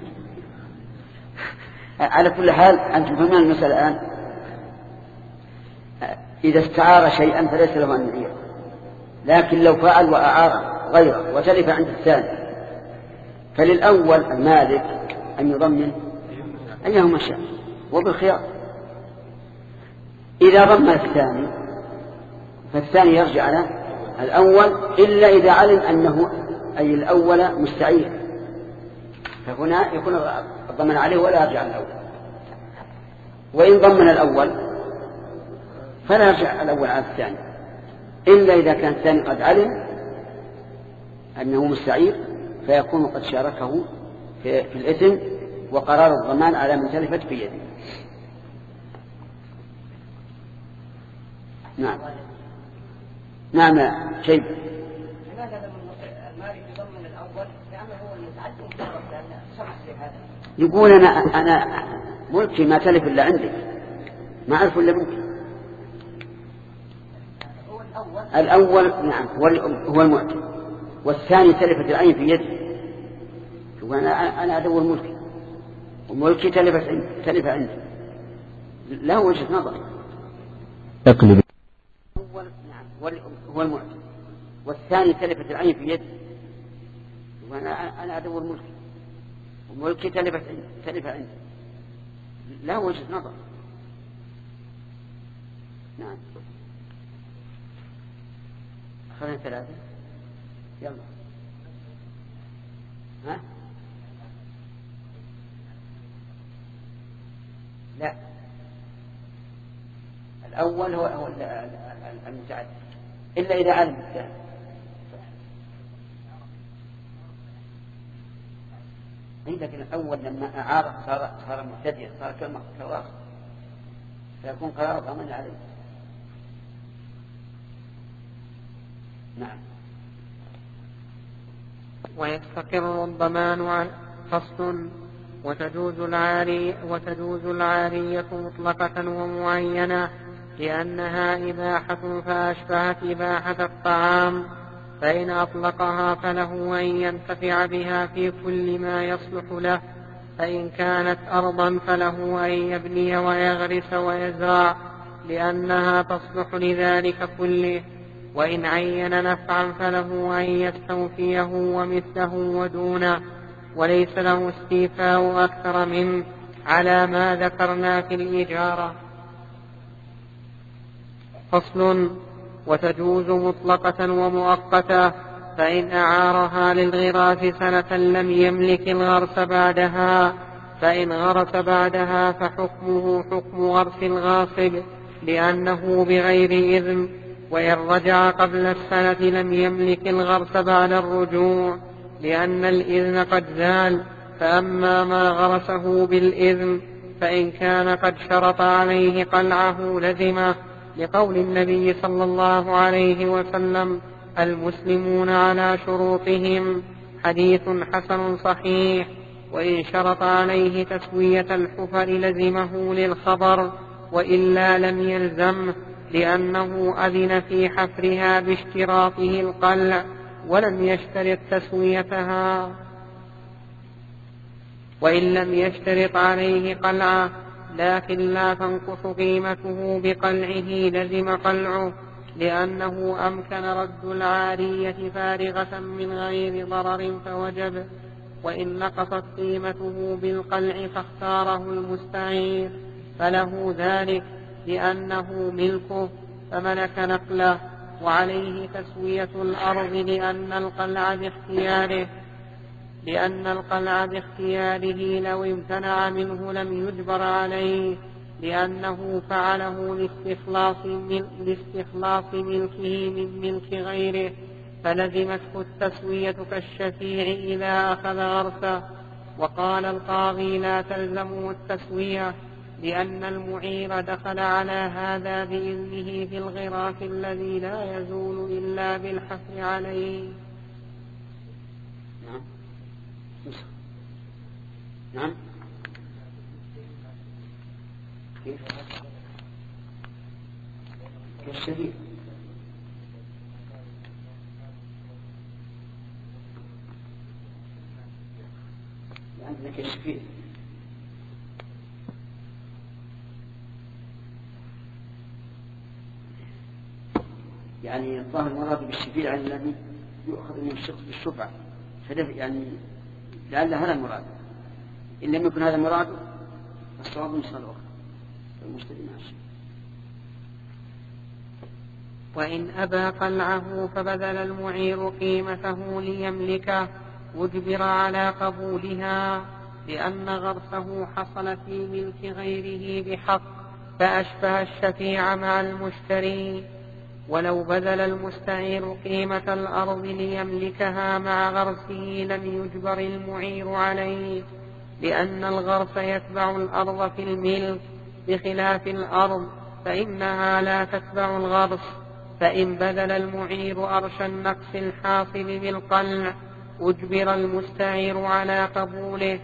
على كل حال أنتم فهمون المسألة الآن. إذا استعار شيئا فليس له أن يعيره، لكن لو فعل وأعار غيره وتلف عند الثاني فللأول المالك أن يضمن أيهما شاء وبالخيار. إذا ضمن الثاني فالثاني يرجع على الأول إلا إذا علم أنه أي الأول مستعير، فهنا يكون الضمان عليه ولا يرجع الأول. وإن ضمن الأول فلا يرجع الأول على الثاني إلا إذا كان الثاني قد علم أنه مستعير، فيكون قد شاركه في, في الإثم، وقرار الضمان على من تلفت في يده. نعم نعم شيء. لماذا لم المالك يضمن الأول لأنه هو المتعدي مشارك لأن سمح لهذا؟ يقول أنا أنا ملكي ما تلف إلا عندك، ما أعرف إلا منك. هو الأول الأول نعم هو المعتق، والثاني تلفت العين في يدي، وأنا أنا أدور ملكي وملكي تلف تلف عندي، لا وجه نظر. اقلب. الأول نعم هو المعتق، والثاني تلفت العين في يدي، وأنا أنا أدور ملكي وملكي تلف تلف عندي، لا وجه نظر. نعم خلينا ثلاثة يلا. ها لا الأول هو هو المتعدي إلا إذا علم الثاني. لكن الأول لما أعارض صار صار مبتدئ، صار كلمة كواخ، فيكون قرار ضمان عليه. نعم. ويستقر الضمان عن فصل. وتجوز العاري وتجوز العارية مطلقة ومعينة لأنها إباحة فأشبهت إباحة الطعام، فإن أطلقها فله أن ينتفع بها في كل ما يصلح له، فإن كانت أرضا فله أن يبني ويغرس ويزرع لأنها تصلح لذلك كله، وإن عين نفعا فله أن يستوفيه ومثله ودونه، وليس له استيفاء أكثر منه على ما ذكرنا في الإجارة. فصل. وتجوز مطلقة ومؤقتة، فإن أعارها للغراس سنة لم يملك الغرس بعدها، فإن غرس بعدها فحكمه حكم غرس الغاصب لأنه بغير إذن، وإن رجع قبل السنة لم يملك الغرس بعد الرجوع لأن الإذن قد زال. فأما ما غرسه بالإذن فإن كان قد شرط عليه قلعه لزمه، لقول النبي صلى الله عليه وسلم: المسلمون على شروطهم، حديث حسن صحيح. وإن شرط عليه تسوية الحفر لزمه للخبر، وإلا لم يلزمه لأنه أذن في حفرها باشتراطه القلع ولم يشترط تسويتها. وإن لم يشترط عليه قلعه لكن لا تنقص قيمته بقلعه لزم قلعه، لأنه أمكن رد العارية فارغة من غير ضرر فوجب. وإن نقصت قيمته بالقلع فاختاره المستعير فله ذلك لأنه ملكه فملك نقله، وعليه تسوية الأرض لأن القلع باختياره لأن القلع باختياره لو امتنع منه لم يجبر عليه، لأنه فعله لاستخلاص, من لاستخلاص ملكه من ملك غيره، فلزمته التسوية كالشفيع إذا أخذ غرسه. وقال القاضي: لا تلزمه التسوية لأن المعير دخل على هذا بإذنه في الغراس الذي لا يزول إلا بالحفر عليه. نعم نعم كيف كالشفيع عندنا كالشفيع يعني الظاهر المراد بالشفيع الذي يؤخذ من الشخص بالشفعة، يعني لعل هذا المراد. إن لم يكن هذا المراد فالصواب نسخة الأخرى المشتري مع الشيء. وإن أبى قلعه فبذل المعير قيمته ليملكه أجبر على قبولها، لأن غرسه حصل في ملك غيره بحق، فأشبه الشفيع مع المشتري. ولو بذل المستعير قيمة الأرض ليملكها مع غرسه لم يجبر المعير عليه، لأن الغرس يتبع الأرض في الملك، بخلاف الأرض فإنها لا تتبع الغرس. فإن بذل المعير أرش النقص الحاصل بالقلع أجبر المستعير على قبوله،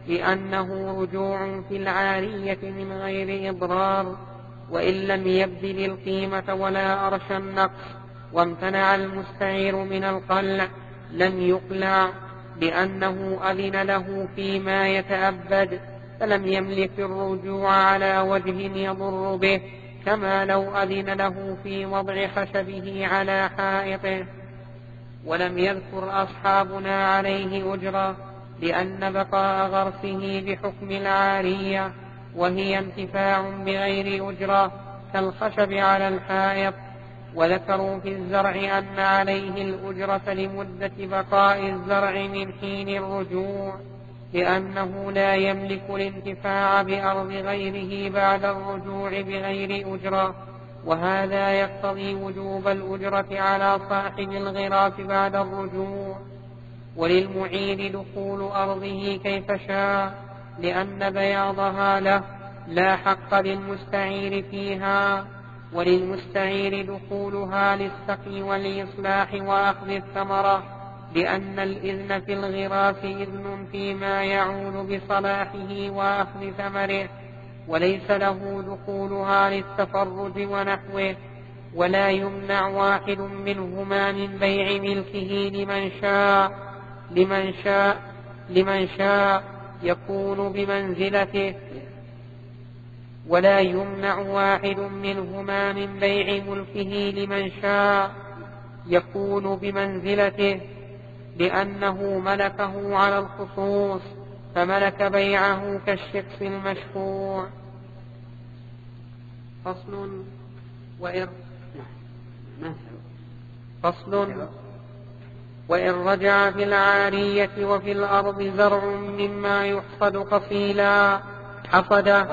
لأنه رجوع في العارية من غير إضرار. وإن لم يبذل القيمة ولا أرش النقص وامتنع المستعير من القلع لم يقلع، لأنه أذن له فيما يتأبد، فلم يملك الرجوع على وجه يضر به، كما لو أذن له في وضع خشبه على حائطه. ولم يذكر أصحابنا عليه أجرة، لأن بقاء غرسه بحكم العارية، وهي انتفاع بغير أجرة كالخشب على الحائط. وذكروا في الزرع أن عليه الأجرة لمدة بقاء الزرع من حين الرجوع، لأنه لا يملك الانتفاع بأرض غيره بعد الرجوع بغير أجرة، وهذا يقتضي وجوب الأجرة على صاحب الغراس بعد الرجوع. وللمعير دخول أرضه كيف شاء، لأن بياضها له، لا حق للمستعير فيها. وللمستعير دخولها للسقي والإصلاح وأخذ الثمرة، لأن الإذن في الغراس إذن فيما يعود بصلاحه وأخذ ثمره، وليس له دخولها للتفرج ونحوه. ولا يمنع واحد منهما من بيع ملكه لمن شاء لمن شاء لمن شاء يكون بمنزلته ولا يمنع واحد منهما من بيع ملكه لمن شاء يكون بمنزلته، لأنه ملكه على الخصوص، فملك بيعه كالشخص المشفوع. فصل وإن فصل وإن رجع في العارية وفي الأرض زرع مما يحصد قصيلا حصد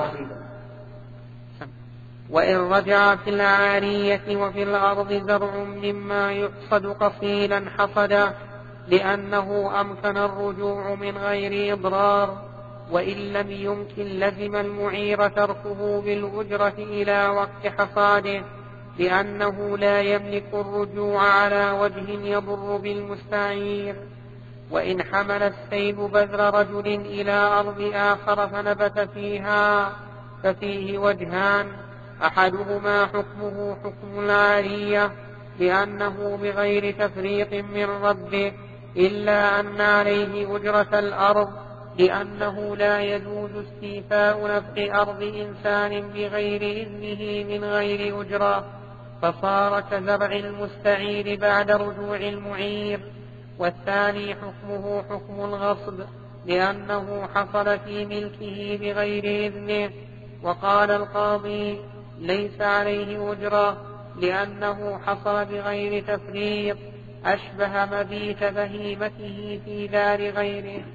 وإن رجع في العارية وفي الأرض زرع مما يحصد قصيلا حصد، لأنه أمكن الرجوع من غير إضرار. وإن لم يمكن لزم المعير تركه بالأجرة إلى وقت حصاده، لأنه لا يملك الرجوع على وجه يضر بالمستعير. وإن حمل السيل بذر رجل إلى أرض آخر فنبت فيها ففيه وجهان، أحدهما حكمه حكم العارية، لأنه بغير تفريط من ربه، إلا أن عليه أجرة الأرض، لأنه لا يجوز استيفاء نفع أرض إنسان بغير إذنه من غير أجرة، فصار كزرع المستعير بعد رجوع المعير. والثاني حكمه حكم الغصب، لأنه حصل في ملكه بغير إذنه. وقال القاضي ليس عليه أجرة، لأنه حصل بغير تفريط، أشبه مبيت بهيمته في دار غيره.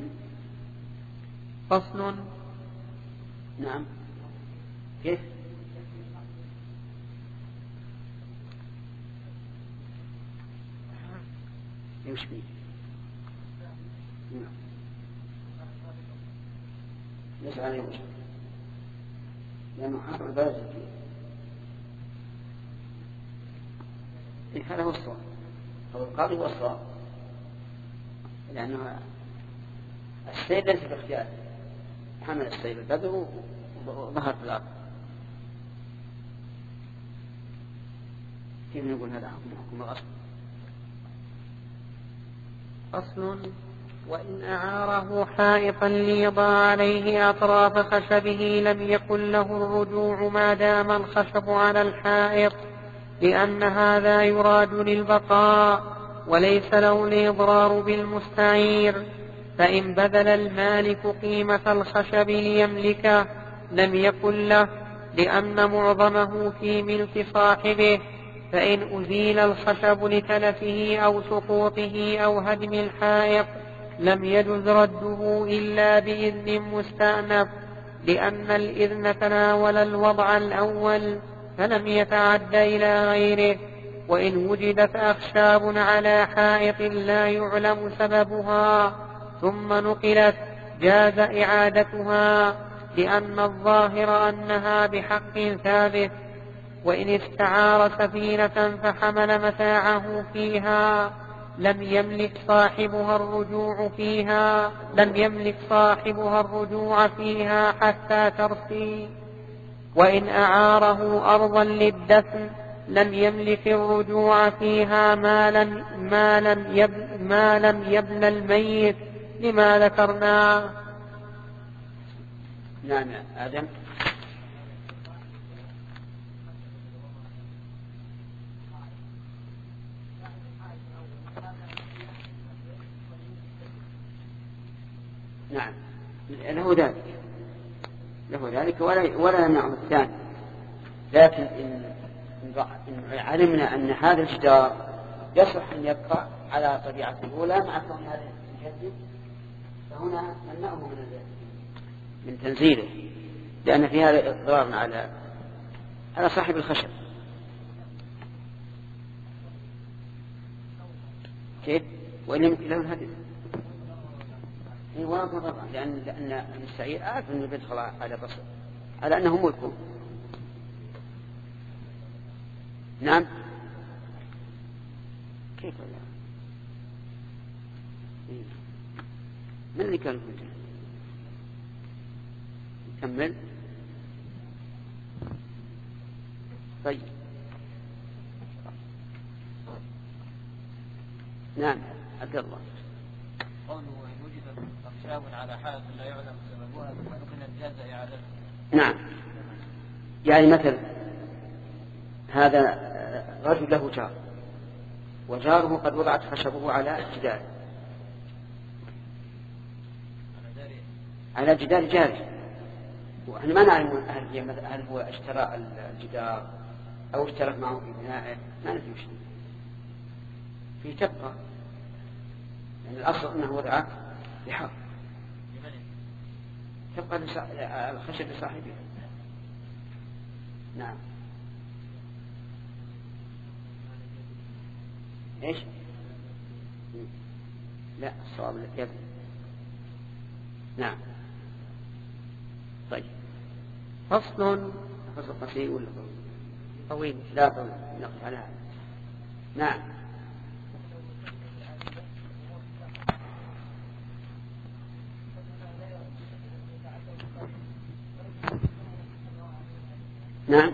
فصل. نعم. كيف؟ يشبه ليس عليه وجه، لأنه حق البلد فيه. هذا هو الصواب، هو القاضي هو الصواب، لأنه السيل ليس باختياره، حمل السيل البذر وظهر في الأرض. كيف نقول هذا حكم حكم الغصب؟ فصل. وإن أعاره حائطا ليضع عليه أطراف خشبه لم يكن له الرجوع ما دام الخشب على الحائط، لأن هذا يراد للبقاء وليس له الإضرار بالمستعير. فإن بذل المالك قيمة الخشب ليملكه لم يكن له، لأن معظمه في ملك صاحبه، فإن أزيل الخشب لتلفه أو سقوطه أو هدم الحائط لم يجز رده إلا بإذن مستأنف، لأن الإذن تناول الوضع الأول فلم يتعد إلى غيره. وإن وجدت أخشاب على حائط لا يعلم سببها ثم نقلت جاز إعادتها، لأن الظاهر أنها بحق ثابت. وإن استعار سفينة فحمل متاعه فيها لم يملك صاحبها الرجوع فيها لم يملك صاحبها الرجوع فيها حتى ترسي. وإن أعاره أرضا للدفن لم يملك الرجوع فيها ما لم, ما لم, يبن, ما لم يبن الميت لما ذكرناه. نعم آدم. نعم له ذلك له ذلك ولا ولا يمنع الثاني، لكن إن علمنا أن هذا الجدار يصح أن يبقى على طبيعته الأولى مع كون هذا الجديد، فهنا نمنعه من من تنزيله، لأن في هذا إضرار على على صاحب الخشب. كيف؟ وإن يمكن له الهدف هي واضح طبعا، لأن لأن المستعير عارف أنه بيدخل على الرسل على أنه ملكه. نعم كيف ولا من اللي كان يقول نكمل؟ طيب نعم عبد الله. قوله إن وجدت أخشاب على حائط لا يعلم سببها فممكن جاز إعادتها. نعم يعني مثل هذا رجل له جار وجاره قد وضعت خشبه على جدار على جدار جاره، ونحن ما نعلم هل هو اشترى الجدار أو اشترك معه في بنائه، ما ندري شيء في تبقى، يعني الأصل أنه وضعت بحق تبقى الخشب لصاحبه. نعم ايش؟ لا الصواب يد. نعم طيب. فصل. فصل قصير ولا طويل؟ لا طويل نقف على هذا. نعم نعم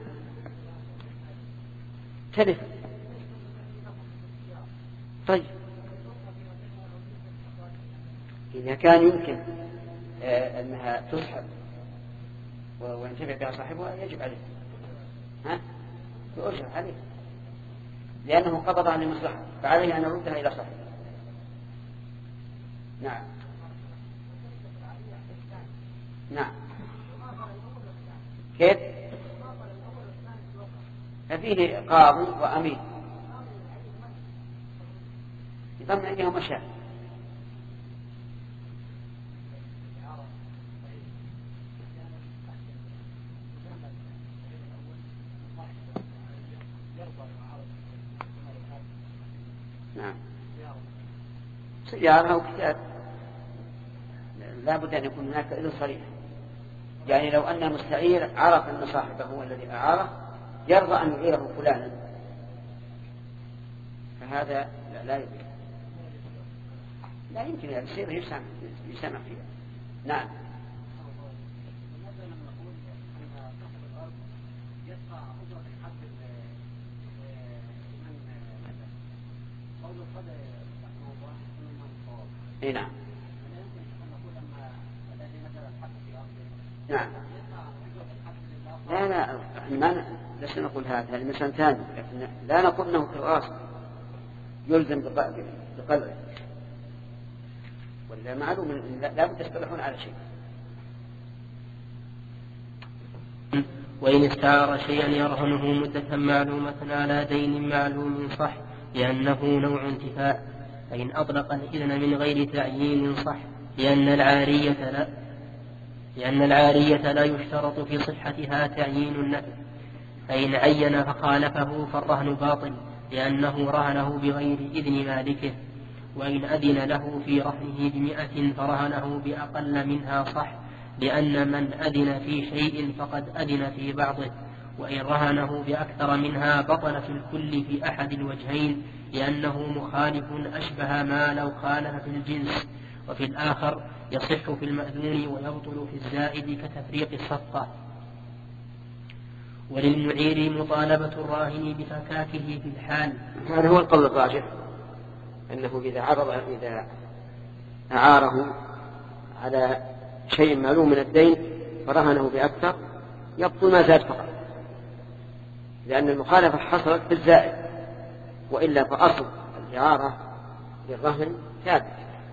تلف. طيب إذا كان يمكن آه أنها تسحب وينتفع بها صاحبها يجب عليه ها يؤجر عليه، لأنه قبضها لمصلحة فعليه أن يردها إلى صاحبه. نعم نعم كيف؟ ففيه قاضي وأمين يضمن عندهم أشياء. نعم سيارة أو كتاب لا بد أن يكون هناك إذن صريح، يعني لو أن المستعير عرف أن صاحبه هو الذي أعاره يرضى أن يعيره فلانا فهذا لا, لا يمكن لا يمكن أن يصير يسامح فيها. نعم اي نعم نعم لا لا ما لسنا نقول هذا هذا مثلا ثاني، لكن لا نقول انه قراص يلزم بقدره، ولا معلوم لا بد يصطلحون على شيء. وإن استعار شيئا يرهنه مدة معلومة على دين معلوم صح لأنه نوع انتفاع. فإن أطلق الإذن من غير تعيين صح لأن العارية لا لأن العارية لا يشترط في صحتها تعيين النفع. فإن عين فخالفه فالرهن باطل لأنه رهنه بغير إذن مالكه. وإن أذن له في رهنه بمئة فرهنه بأقل منها صح لأن من أذن في شيء فقد أذن في بعضه. وإن رهنه بأكثر منها بطل في الكل في أحد الوجهين لأنه مخالف أشبه ما لو خالف في الجنس. وفي الآخر يصح في المأذون ويبطل في الزائد كتفريق الصفقة. وللمعير مطالبة الراهن بفكاكه في الحال. هذا هو القول الراجح أنه إذا عرض إذا أعاره على شيء معلوم من الدين فرهنه بأكثر يبطل ما زاد فقط، لأن المخالفة حصلت بالزائد، وإلا فأصل الإعارة للرهن ثابت.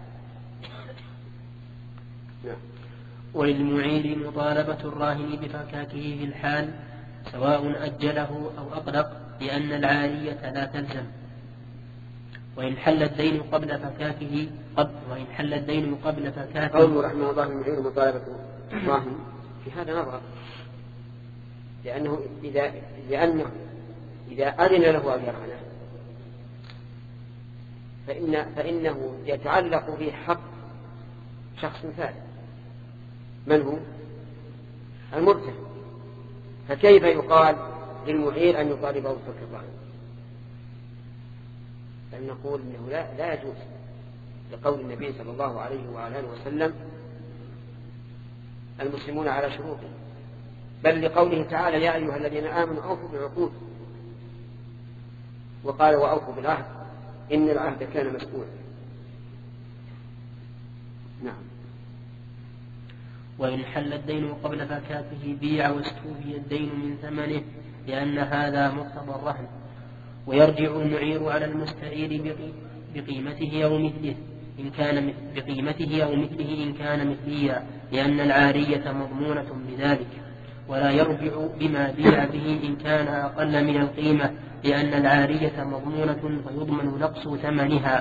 وللمعير مطالبة الراهن بفكاكه في الحال سواء أجله أو أطلق لأن العارية لا تلزم. وإن حل الدين قبل فكاكه قبل وإن حل الدين قبل فكاكه. قوله رحمه الله المعير مطالبة الراهن في هذا نظر، لأنه إذا لأنه إذا أذن له أن يرهنه فإن فإنه يتعلق به حق شخص ثالث من هو المرتهن، فكيف يقال للمعير أن يطالبه بفك الرهن؟ بل نقول إنه لا, لا يجوز لقول النبي صلى الله عليه وعلى آله وسلم المسلمون على شروطهم، بل لقوله تعالى يا أيها الذين آمنوا أوفوا بالعقود، وقال وأوفوا بالعهد إن العهد كان مسؤولا. نعم. وإن حل الدين قبل فكاته بيع واستوفي الدين من ثمنه لأن هذا مقتضى الرهن. ويرجع المعير على المستعير بقيمته أو مثله إن كان بقيمته أو مثله إن كان مثليا لأن العارية مضمونة بذلك. ولا يرجع بما بيع به إن كان أقل من القيمة لأن العارية مضمونة فيضمن نقص ثمنها.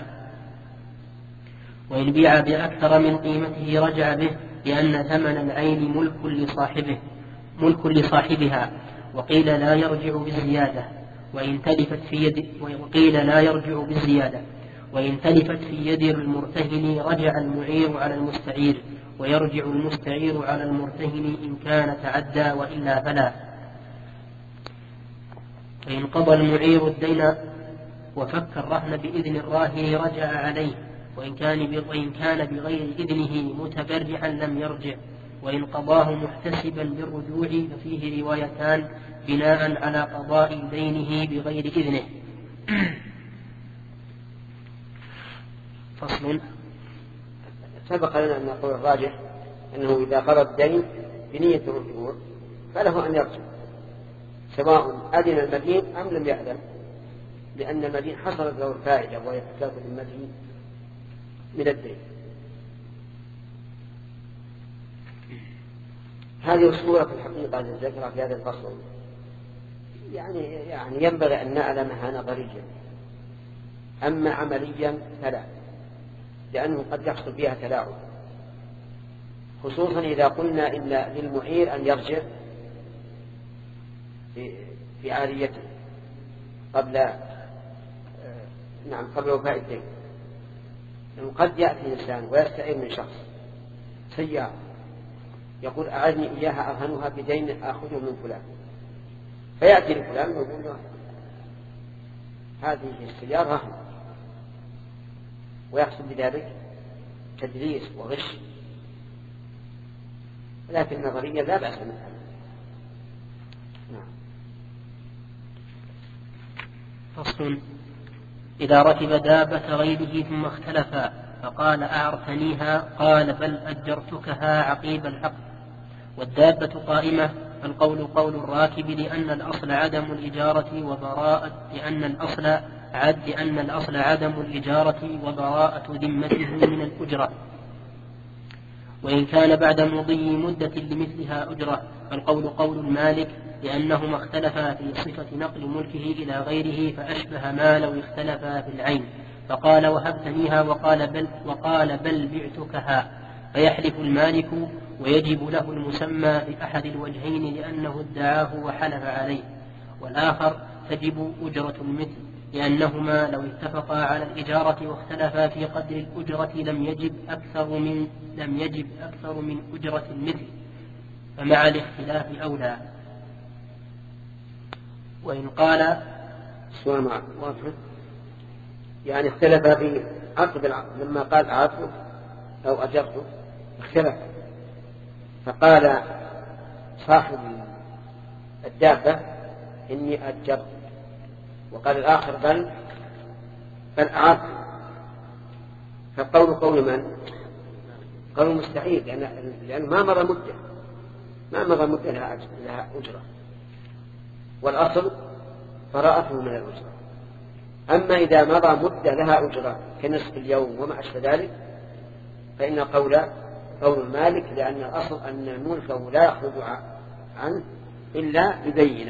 وإن بيع بأكثر من قيمته رجع به لأن ثمن العين ملك لصاحبه ملك لصاحبها. وقيل لا يرجع بالزيادة وإن تلفت في يد وقيل لا يرجع بالزيادة وإن تلفت في يد المرتهن رجع المعير على المستعير، ويرجع المستعير على المرتهن إن كان تعدى وإلا فلا. فإن قضى المعير الدين وفك الرهن بإذن الراهن رجع عليه، وإن كان وإن كان بغير إذنه متبرعا لم يرجع. وإن قضاه محتسبا بالرجوع ففيه روايتان بناء على قضاء دينه بغير إذنه. فصل. سبق لنا أن نقول الراجح أنه إذا قضى الدين بنية الرجوع فله أن يرجع سواء أذن المدين أم لم يأذن، لأن المدين حصلت له الفائدة وهي فكاك المدين من الدين. هذه الصورة في الحقيقة الذكرى في هذا الفصل يعني يعني ينبغي أن نعلمها نظريا، أما عمليا فلا، لأنه قد يحصل فيها تلاعب، خصوصا إذا قلنا إن للمعير أن يرجع في في عاريته قبل نعم قبل وفاء الدين. لأنه قد يأتي إنسان ويستعير من شخص سيارة يقول أعدني إياها أرهنها بدين آخذه من فلان، فيأتي لفلان ويقول له هذه السيارة رهن، ويحصل بذلك تدليس وغش، لكن نظريا لا بأس منها. نعم. فصل. إذا ركب دابة غيره ثم اختلفا فقال أعرتنيها قال بل أجرتكها عقيب العقد والدابة قائمة، فالقول قول الراكب لأن الأصل عدم الإجارة وبراءة لأن الأصل عد لأن الأصل عدم الإجارة وبراءة ذمته من الأجرة. وإن كان بعد مضي مدة لمثلها أجرة فالقول قول المالك لأنهما اختلفا في صفة نقل ملكه إلى غيره فأشبه ما لو اختلفا في العين، فقال وهبتنيها وقال بل, وقال بل بعتكها، فيحلف المالك ويجب له المسمى في أحد الوجهين لأنه ادعاه وحلف عليه، والآخر تجب أجرة المثل لأنهما لو اتفقا على الإجارة واختلفا في قدر الأجرة لم يجب أكثر من لم يجب أكثر من أجرة المثل، فمع الاختلاف أولى. وإن قال سؤال مع واضح، يعني اختلف في عقد العقد لما قال أعطه أو أجرته اختلف، فقال صاحب الدابة إني أجرت، وقال الآخر بل بل أعطت، فالقول قول من؟ قول مستحيل، لأن لأنه ما مضى مدة ما مضى مدة لها أجرة، والأصل براءته من الأجرة. أما إذا مضى مدة لها أجرة كنصف اليوم وما أشبه ذلك فإن قول قول المالك، لأن الأصل أن ملكه لا يخرج عنه إلا ببينة.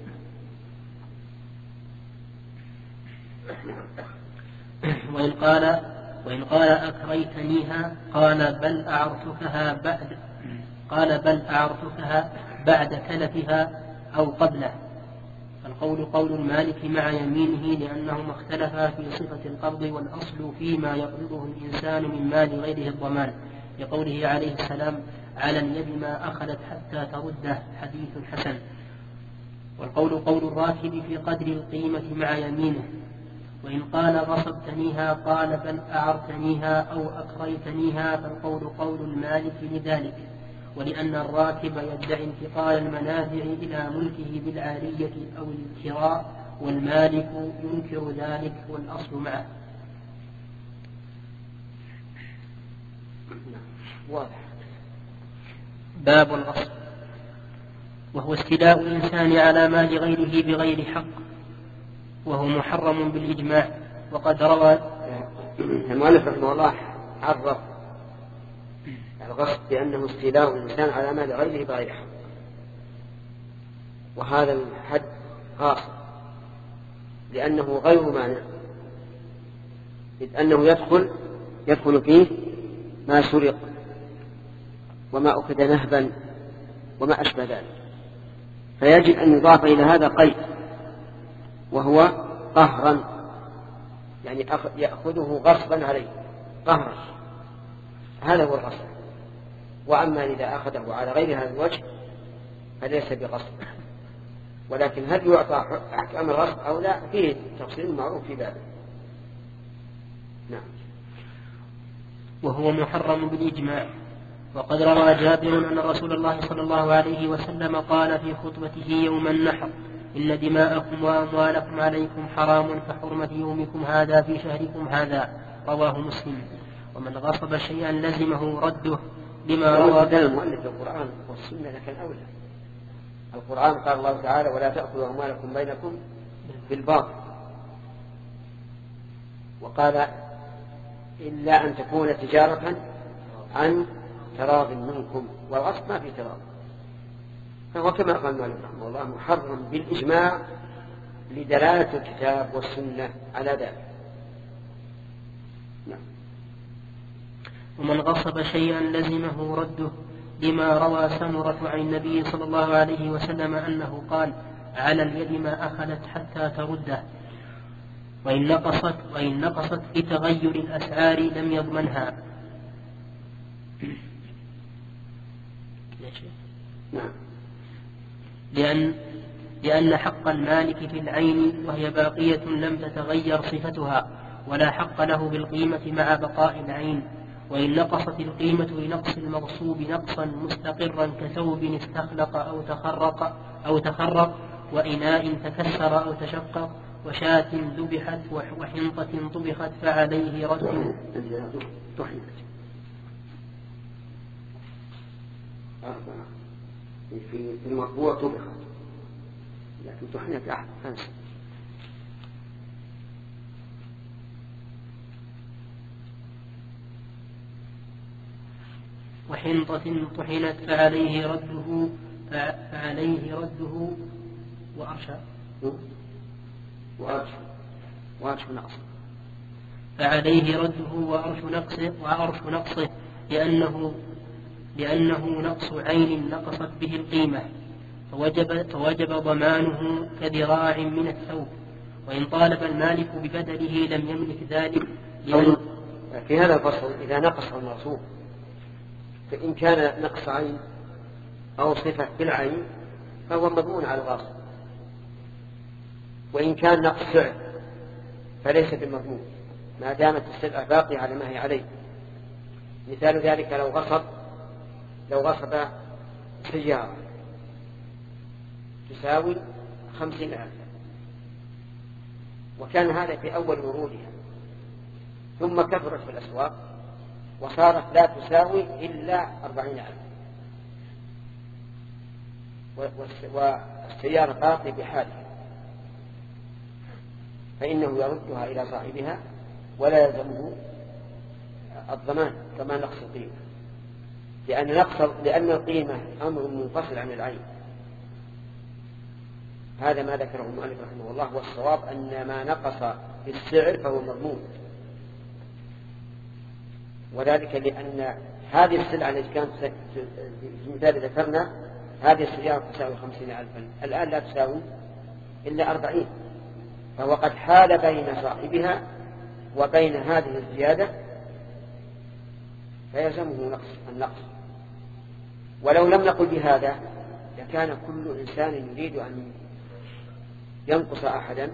وإن قال وإن قال أكريتنيها قال بل أعرتكها بعد قال بل أعرتكها بعد تلفها أو قبله، فالقول قول المالك مع يمينه لأنهما اختلفا في صفة القبض، والأصل فيما يقبضه الإنسان من مال غيره الضمان، لقوله عليه السلام على اليد ما أخذت حتى ترده، حديث حسن. والقول قول الراكب في قدر القيمة مع يمينه. وإن قال غصبتنيها قال بل أعرتنيها أو أكريتنيها، فالقول قول المالك لذلك، ولأن الراكب يدعي انتقال المنافع إلى ملكه بالعارية أو الكراء، والمالك ينكر ذلك والأصل معه. واضح. باب الغصب، وهو استيلاء الإنسان على مال غيره بغير حق، وهو محرم بالإجماع. وقد روى المؤلف رحمه الله عرف الغصب بأنه استيلاء الإنسان على مال غيره بغير حق، وهذا الحد خاص لأنه غير مانع، إذ أنه يدخل يدخل فيه ما سرق وما أخذ نهبا وما أشبه ذلك، فيجب أن يضاف إلى هذا قيد وهو قهرا، يعني يأخذه غصبا عليه قهرا، هذا هو الغصب. وأما إذا أخذه على غير هذا الوجه فليس بغصب، ولكن هل يعطى أحكام الغصب أو لا فيه تفصيل معروف في بابه. نعم. وهو محرم بالإجماع. وقد روى جابر أن رسول الله صلى الله عليه وسلم قال في خطبته يوم النحر إن دماءكم وأموالكم عليكم حرام كحرمة يومكم هذا في شهركم هذا، رواه مسلم. ومن غصب شيئا لزمه رده لما روى المؤلف القرآن والسنة لكن أولى. القرآن قال الله تعالى ولا تأكلوا أموالكم بينكم بالباطل، وقال إلا أن تكون تجارة عن تراض منكم، والغصب ما في تراض، فهو كما قال المؤلف رحمه الله محرم بالإجماع لدلالة الكتاب والسنة على ذلك. نعم. ومن غصب شيئا لزمه رده لما روى سمرة عن النبي صلى الله عليه وسلم أنه قال على اليد ما أخذت حتى ترده، وإن نقصت وإن نقصت بتغير الأسعار لم يضمنها. نعم. لأن لأن حق المالك في العين وهي باقية لم تتغير صفتها، ولا حق له بالقيمة مع بقاء العين. وإن نقصت القيمة لنقص المغصوب نقصا مستقرا كثوب استخلق أو تخرق أو تخرق وإناء تكسر أو تشقق وشاة ذبحت وحنطة طبخت فعليه رد. في المرفوع طبخت لكن طحنت أحسن. وحنطة طحنت فعليه رده فعليه رده وأرشى وأرش وأرش نقص فعليه رده وأرش نقصه وأرش نقصه لأنه لأنه نقص عين نقصت به القيمة فوجب, فوجب ضمانه كذراع من الثوب وإن طالب المالك ببدله لم يملك ذلك. في هذا الفصل إذا نقص المغصوب فإن كان نقص عين أو صفة بالعين فهو مضمون على الغاصب، وإن كان نقص سعر فليس بالمضمون ما دامت السلعة باقية على ما هي عليه. مثال ذلك لو غصب لو غصب سيارة تساوي خمسين ألف وكان هذا في أول ورودها، ثم كثرت في الأسواق وصارت لا تساوي إلا أربعين ألف والسيارة باقية بحالها، فإنه يردها إلى صاحبها ولا يلزمه الضمان كما نقص القيمة، لأن نقص لأن القيمة أمر منفصل عن العين. هذا ما ذكره المؤلف رحمه الله، والصواب أن ما نقص في السعر فهو مضمون، وذلك لأن هذه السلعة التي كانت في المثال ذكرنا هذه السيارة تساوي خمسين ألفا الآن لا تساوي إلا أربعين، فهو قد حال بين صاحبها وبين هذه الزيادة فيلزمه نقص النقص. ولو لم نقل بهذا لكان كل إنسان يريد أن ينقص أحدا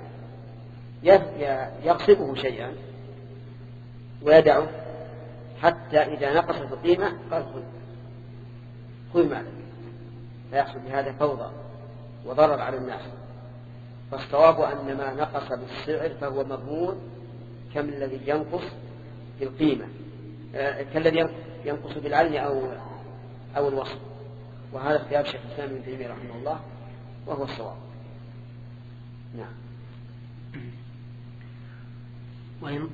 يغصبه شيئا ويدعه حتى إذا نقص في القيمة قال خذ خذ مالك، فيحصل بهذا فوضى وضرر على الناس. فالصواب أن ما نقص بالسعر فهو مضمون كم الذي ينقص بالقيمة آه كالذي ينقص بالعين أو أو الوصف، وهذا اختيار شيخ الإسلام ابن تيمية رحمه الله وهو الصواب. نعم. وإن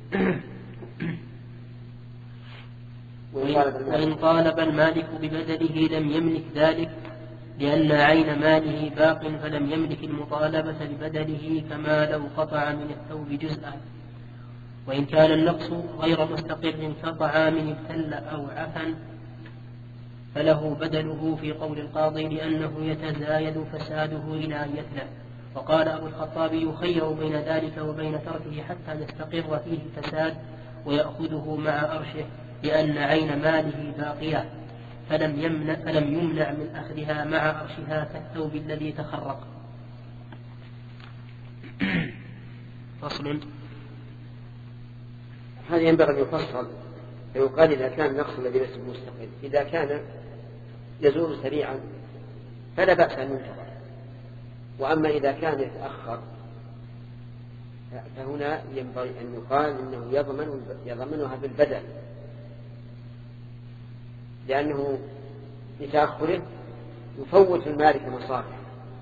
وإن طالب المالك ببدله لم يملك ذلك لأن عين ماله باق فلم يملك المطالبة ببدله كما لو قطع من الثوب جزءا. وإن كان النقص غير مستقر كطعام ابتل أو عفن فله بدله في قول القاضي لأنه يتزايد فساده إلى أن يتلف. وقال أبو الخطاب يخير بين ذلك وبين تركه حتى يستقر فيه الفساد ويأخذه مع أرشه لأن عين ماله باقية فلم يمنع, فلم يمنع من أخذها مع أرشها كالثوب الذي تخرق. فصل. هذا ينبغي أن يفصل فيقال إذا كان النقص الذي ليس مستقل إذا كان يزول سريعا فلا بأس أن ينتظر، وأما إذا كان يتأخر فهنا ينبغي أن يقال إنه يضمن يضمنها بالبدل، لأنه بتأخره يفوت المالك مصالح.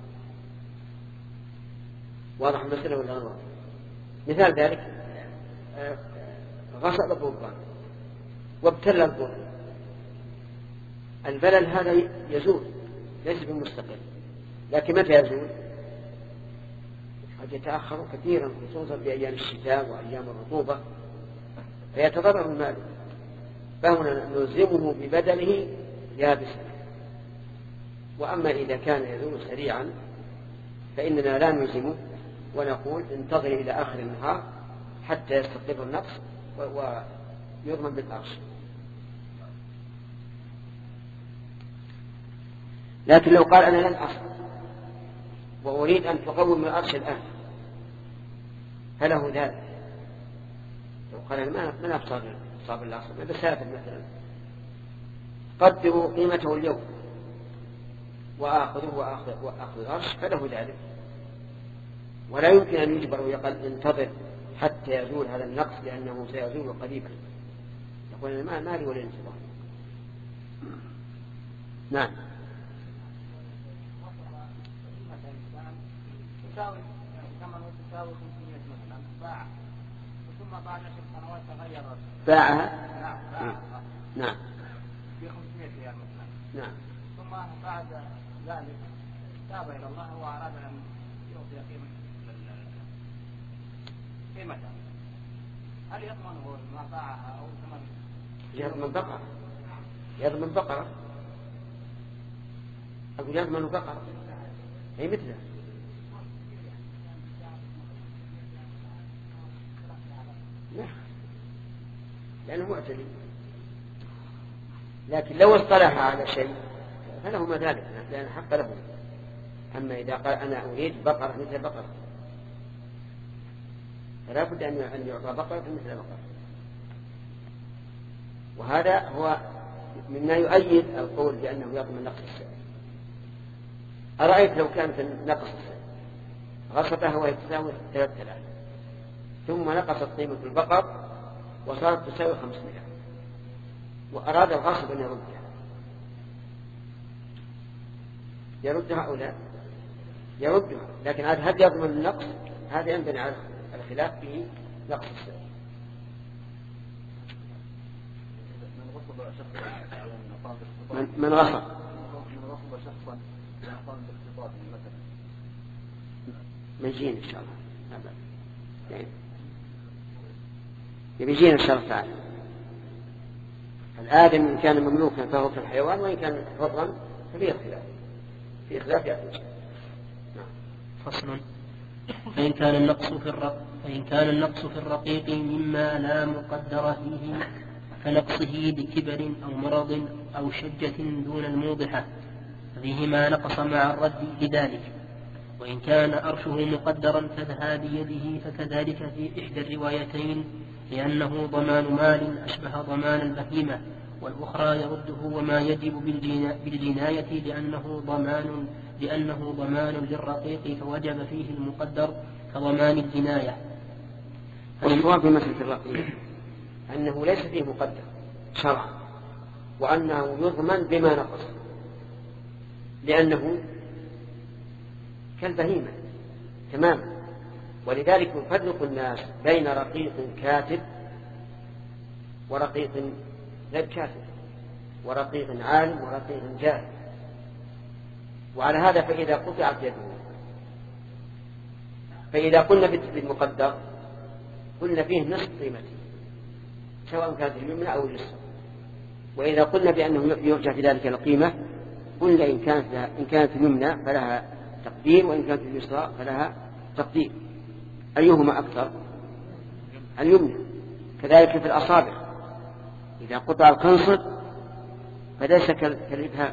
واضح المسألة ولا غير؟ مثال ذلك غسل الضربان وابتل الضر، البلل هذا يزول ليس بالمستقل، لكن متى يزول؟ قد يتأخر كثيرا خصوصا في أيام الشتاء وأيام الرطوبة فيتضرر المال، فهنا نلزمه ببدله يابسا. وأما إذا كان يزول سريعا فإننا لا نلزمه ونقول انتظر إلى آخر النهار حتى يستقر النقص ويضمن بالأرش. لكن لو قال أنا لن أصل وأريد أن تقوم الأرش الآن فله ذلك. لو قال أنا ما أبصر صاب الأصل بسافر مثلا قدروا قيمته اليوم وآخذه وآخذ, وآخذ الأرش فله ذلك، ولا يمكن أن يجبر ويقال انتظر حتى يزول هذا النقص لأنه سيزول قريبا، يقول أنا ما لي ولا انتظار. نعم. تساوي ثمن تساوي خمسمائة مثلا باع ثم بعد عشر سنوات تغير باعها. نعم باعها. نعم. ب نعم. ثم بعد ذلك تاب إلى الله وأراد أن يعطي قيمة قيمته، هل يضمنه ما باعها أو ثمن؟ يضمن بقرة، يضمن بقرة، أقول يضمن بقرة أي مثله. لا، لأنه معتدي، لكن لو اصطلح على شيء فله ما ذلك، لأن حق له. أما إذا قال أنا أريد بقرة مثل بقرة فلا بد أن يعطى بقرة مثل بقرة. وهذا هو مما يؤيد القول بأنه يضمن نقص السعر. أرأيت لو كانت نقص السعر غصبها وهي تساوي ثلاثة آلاف ثم نقصت قيمة البقر وصارت تساوي خمسمائة وأراد الغاصب أن يردها، يردها أو لا؟ يردها، لكن هل يضمن النقص؟ هذا ينبني على الخلاف في نقص السعر. من من غصب من غصب شخصا يقام باقتصاد مثلا مجين إن شاء الله، يعني يبيجين إن شاء الله تعالى. الآدم إن كان مملوكا فهو كالحيوان، وإن كان حرا ففيه اختلاف، في خلاف يأتي. فصل. فإن كان النقص في الرق فإن كان النقص في الرقيق مما لا مقدر فيه كنقصه بكبر أو مرض أو شجة دون الموضحة ففيه ما نقص مع الرد لذلك. وإن كان أرشه مقدرا كذهاب يده فكذلك في إحدى الروايتين، لأنه ضمان مال أشبه ضمان البهيمة، والأخرى يرده وما يجب بالجناية لأنه ضمان لأنه ضمان للرقيق فوجب فيه المقدر كضمان الجناية. والصواب في مسألة الرقيق أنه ليس فيه مقدر شرعا، وأنه يضمن بما نقص، لأنه كالبهيمة تماما. ولذلك يفرق الناس بين رقيق كاتب ورقيق غير كاتب، ورقيق عالم ورقيق جاهل. وعلى هذا فإذا قطعت يده، فإذا قلنا بالمقدر قلنا فيه نصف قيمته سواء كانت اليمنى أو اليسرى، وإذا قلنا بأنه يرجع في ذلك القيمة قلنا إن كانت إن كانت اليمنى فلها تقدير، وإن كانت اليسرى فلها تقدير. أيهما أكثر؟ اليمنى. كذلك في الأصابع، إذا قطع القنصل فليس كالإبهام،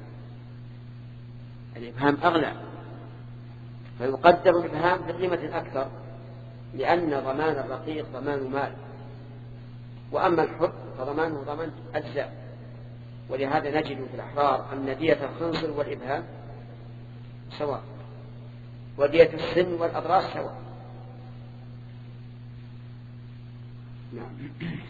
الإبهام أغلى فيقدر الإبهام بقيمة أكثر، لأن ضمان الرقيق ضمان مال، وأما الحر فضمانه ضمان أجزاء. ولهذا نجد في الأحرار أن دية الخنصر والإبهام سواء، ودية السن والأضراس سواء. نعم.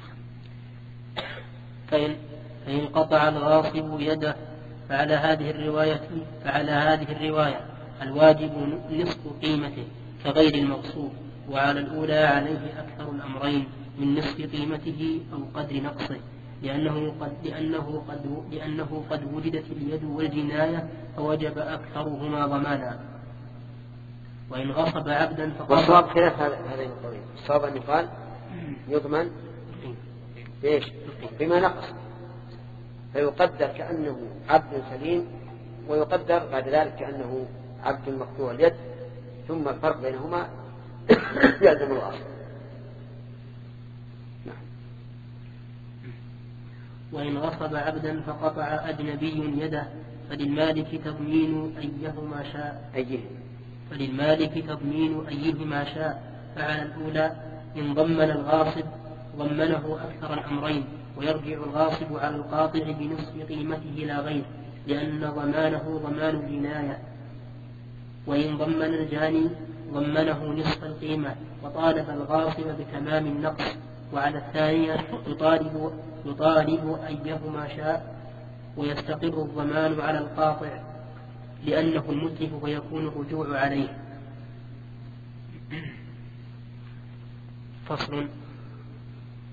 فإن, فإن قطع الغاصب يده فعلى هذه الرواية فعلى هذه الرواية الواجب نصف قيمته كغير المغصوب، وعلى الأولى عليه أكثر الأمرين من نصف قيمته أو قدر نقصه، لأنه قد لأنه قد لأنه قد وجدت اليد والجناية فوجب أكثرهما ضمانا. وإن غصب عبدا فقد والصواب خلاف هذين القولين. الصواب أن يقال يضمن ايش؟ بما نقص، فيقدر كأنه عبد سليم، ويقدر بعد ذلك كأنه عبد مقطوع اليد، ثم الفرق بينهما يلزم الأصل. نعم. وإن غصب عبدا فقطع أجنبي يده فللمالك تضمين أيهما شاء أيه فللمالك تضمين أيهما شاء. فعلى الأولى إن ضمن الغاصب ضمنه أكثر الأمرين، ويرجع الغاصب على القاطع بنصف قيمته لا غير، لأن ضمانه ضمان الجناية. وإن ضمن الجاني ضمنه نصف القيمة، وطالب الغاصب بتمام النقص. وعلى الثانية يطالب, يطالب أيهما شاء، ويستقر الضمان على القاطع لأنه المتلف ويكون الرجوع عليه.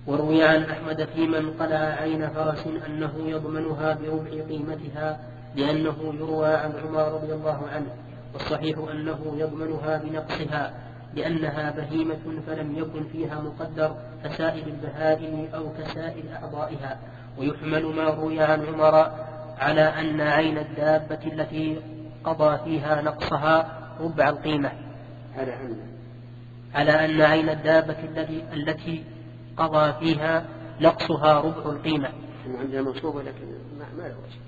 وروي عن أحمد في من قلع عين فرس أنه يضمنها بربع قيمتها لأنه يروى عن عمر رضي الله عنه، والصحيح أنه يضمنها بنقصها لأنها بهيمة فلم يكن فيها مقدر كسائر البهائم أو كسائر أعضائها. ويحمل ما روي عن عمر على أن عين الدابة التي قضى فيها نقصها ربع القيمة، على أن عين الدابة التي التي قضى فيها نقصها ربع القيمة. عندنا منصوبة لكن ما له وجه.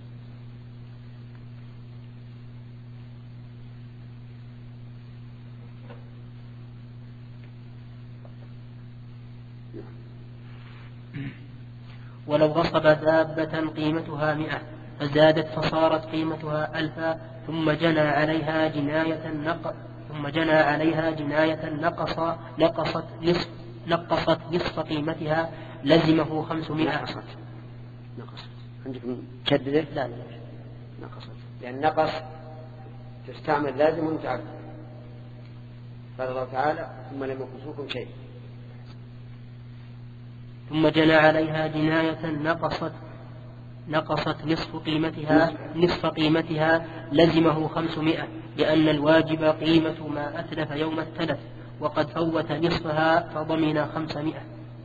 ولو غصب دابة قيمتها مئة فزادت فصارت قيمتها ألفا ثم جنى عليها جناية نق ثم جنى عليها جناية نقص نقصت نصف نقصت نصف قيمتها لزمه خمسمائة. نقصت نقصت عندكم كدده؟ لا لا نقصت، لأن نقص تستعمل لازم ومتعدد. قال الله تعالى ثم لم يقصوكم شيء. ثم جنى عليها جناية نقصت نقصت نصف قيمتها نصف قيمتها لزمه خمسمائة، لأن الواجب قيمة ما أتلف يوم التلف، وقد فوت نصفها فضمن خمسمائة.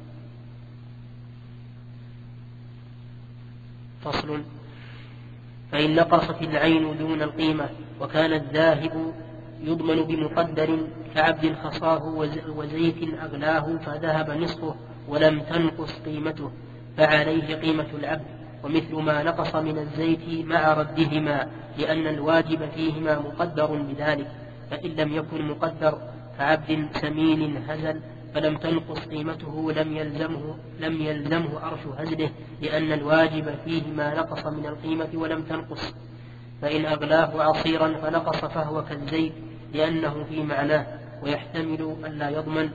فصل. فإن نقصت العين دون القيمة وكان الذاهب يضمن بمقدر كعبد خصاه وزيت أغلاه فذهب نصفه ولم تنقص قيمته فعليه قيمة العبد، ومثل ما نقص من الزيت مع ردهما، لأن الواجب فيهما مقدر بذلك. فإن لم يكن مقدر كعبد سمين هزل فلم تنقص قيمته لم يلزمه لم يلزمه أرش هزله، لأن الواجب فيهما نقص من القيمة ولم تنقص. فإن أغلاه عصيرا فنقص فهو كالزيت لأنه في معناه، ويحتمل أن لا يضمن.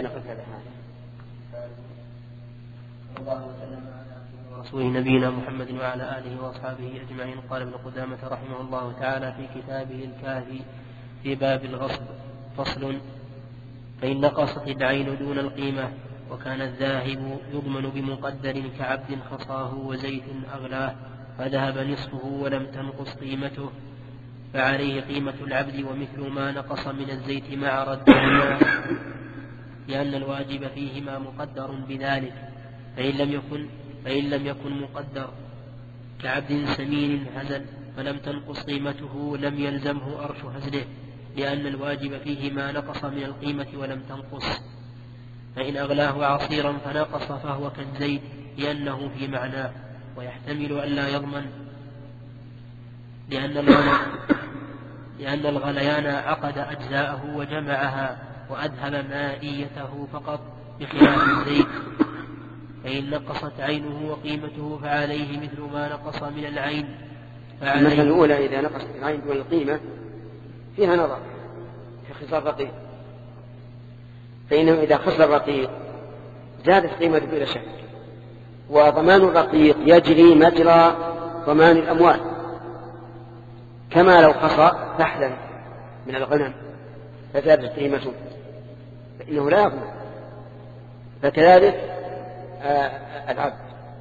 الله وسلم على رسول نبينا محمد وعلى آله وأصحابه أجمعين. قال ابن قدامة رحمه الله تعالى في كتابه الكافي في باب الغصب: فصل. فإن نقصت العين دون القيمة وكان الذاهب يضمن بمقدر كعبد خصاه وزيت أغلاه فذهب نصفه ولم تنقص قيمته فعليه قيمة العبد، ومثل ما نقص من الزيت مع ردهما، لأن الواجب فيهما مقدر بذلك. فإن لم يكن فإن لم يكن مقدر كعبد سمين هزل فلم تنقص قيمته لم يلزمه أرش هزله، لأن الواجب فيه ما نقص من القيمة ولم تنقص. فإن أغلاه عصيرا فنقص فهو كالزيت لأنه في معناه، ويحتمل أن لا يضمن، لأن لأن الغليان عقد أجزاءه وجمعها وأذهب مائيته فقط بخلاف الزيت. فإن نقصت عينه وقيمته فعليه مثل ما نقص من العين. المسألة الأولى إذا نقصت العين دون القيمة فيها نظر في خصال رقيق، فإنه إذا خسر الرقيق زادت قيمته بلا شك، وضمان الرقيق يجري مجرى ضمان الأموال، كما لو خسر فحلا من الغنم فزادت قيمته فإنه لا يضمن. فكذلك آه العبد،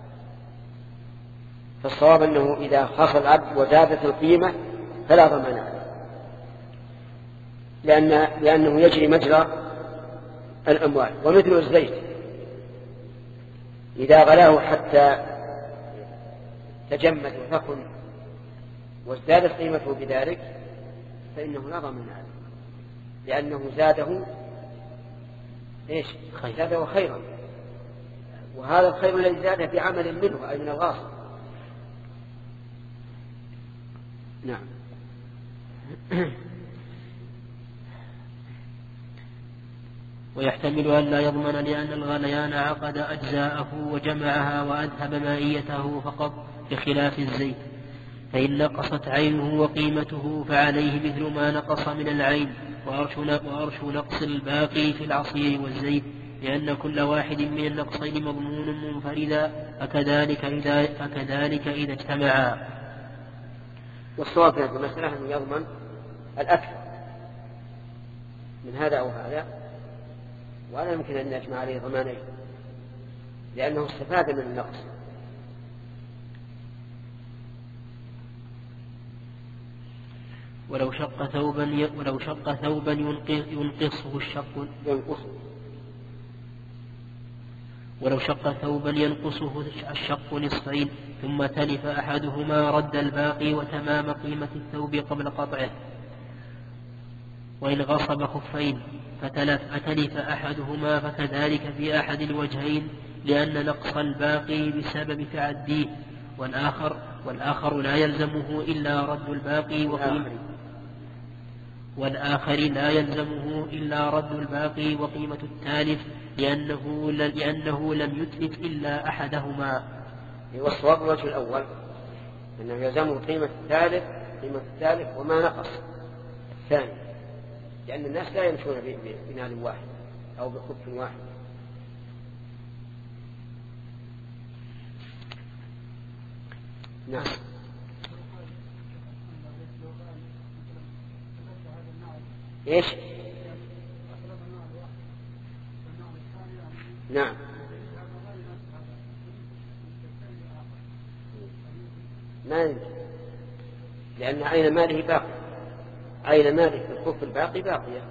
فالصواب أنه إذا خسر العبد وزادت القيمة فلا ضمان عليه، لأن لأنه يجري مجرى الأموال. ومثل الزيت إذا غلاه حتى تجمد وثقل وازدادت قيمته بذلك فإنه لا ضمان عليه، لأنه زاده إيش؟ زاده خيرا، وهذا الخير الذي زاد في عمل منه أي من الغاصب. نعم. ويحتمل أن لا يضمن، لأن الغليان عقد أجزاءه وجمعها وأذهب مائيته فقط بخلاف الزيت. فإن نقصت عينه وقيمته فعليه مثل ما نقص من العين، وأرش نقص الباقي في العصير والزيت، لأن كل واحد من النقصين مضمون منفردا، فكذلك إذا, فكذلك إذا اجتمعا. والصواب في المسألة أنه يضمن الأكثر من هذا أو هذا، ولا يمكن أن نجمع عليه ضمانين، لأنه استفاد من النقص. ولو شق ثوبا ولو شق ثوبا ينقصه الشق ينقصه ولو شق ثوبا ينقصه الشق نصفين ثم تلف أحدهما رد الباقي وتمام قيمة الثوب قبل قطعه. وإن غصب خفين فتلف أتلف أحدهما فكذلك في أحد الوجهين، لأن نقص الباقي بسبب تعديه، والآخر, والآخر لا يلزمه إلا رد الباقي وقيمة والآخر لا يلزمه إلا رد الباقي وقيمة التالف، لأنه, لأنه لم يتلف إلا أحدهما. والصواب الوجه الأول أنه يلزمه قيمة التالف قيمة التالف وما نقص الثاني، لأن الناس لا يمشون بنال واحد أو بخف واحد. نعم. إيش؟ نعم. ما يمكن، لأن عين ماله باقي، عين ماله في الخف الباقي باقية،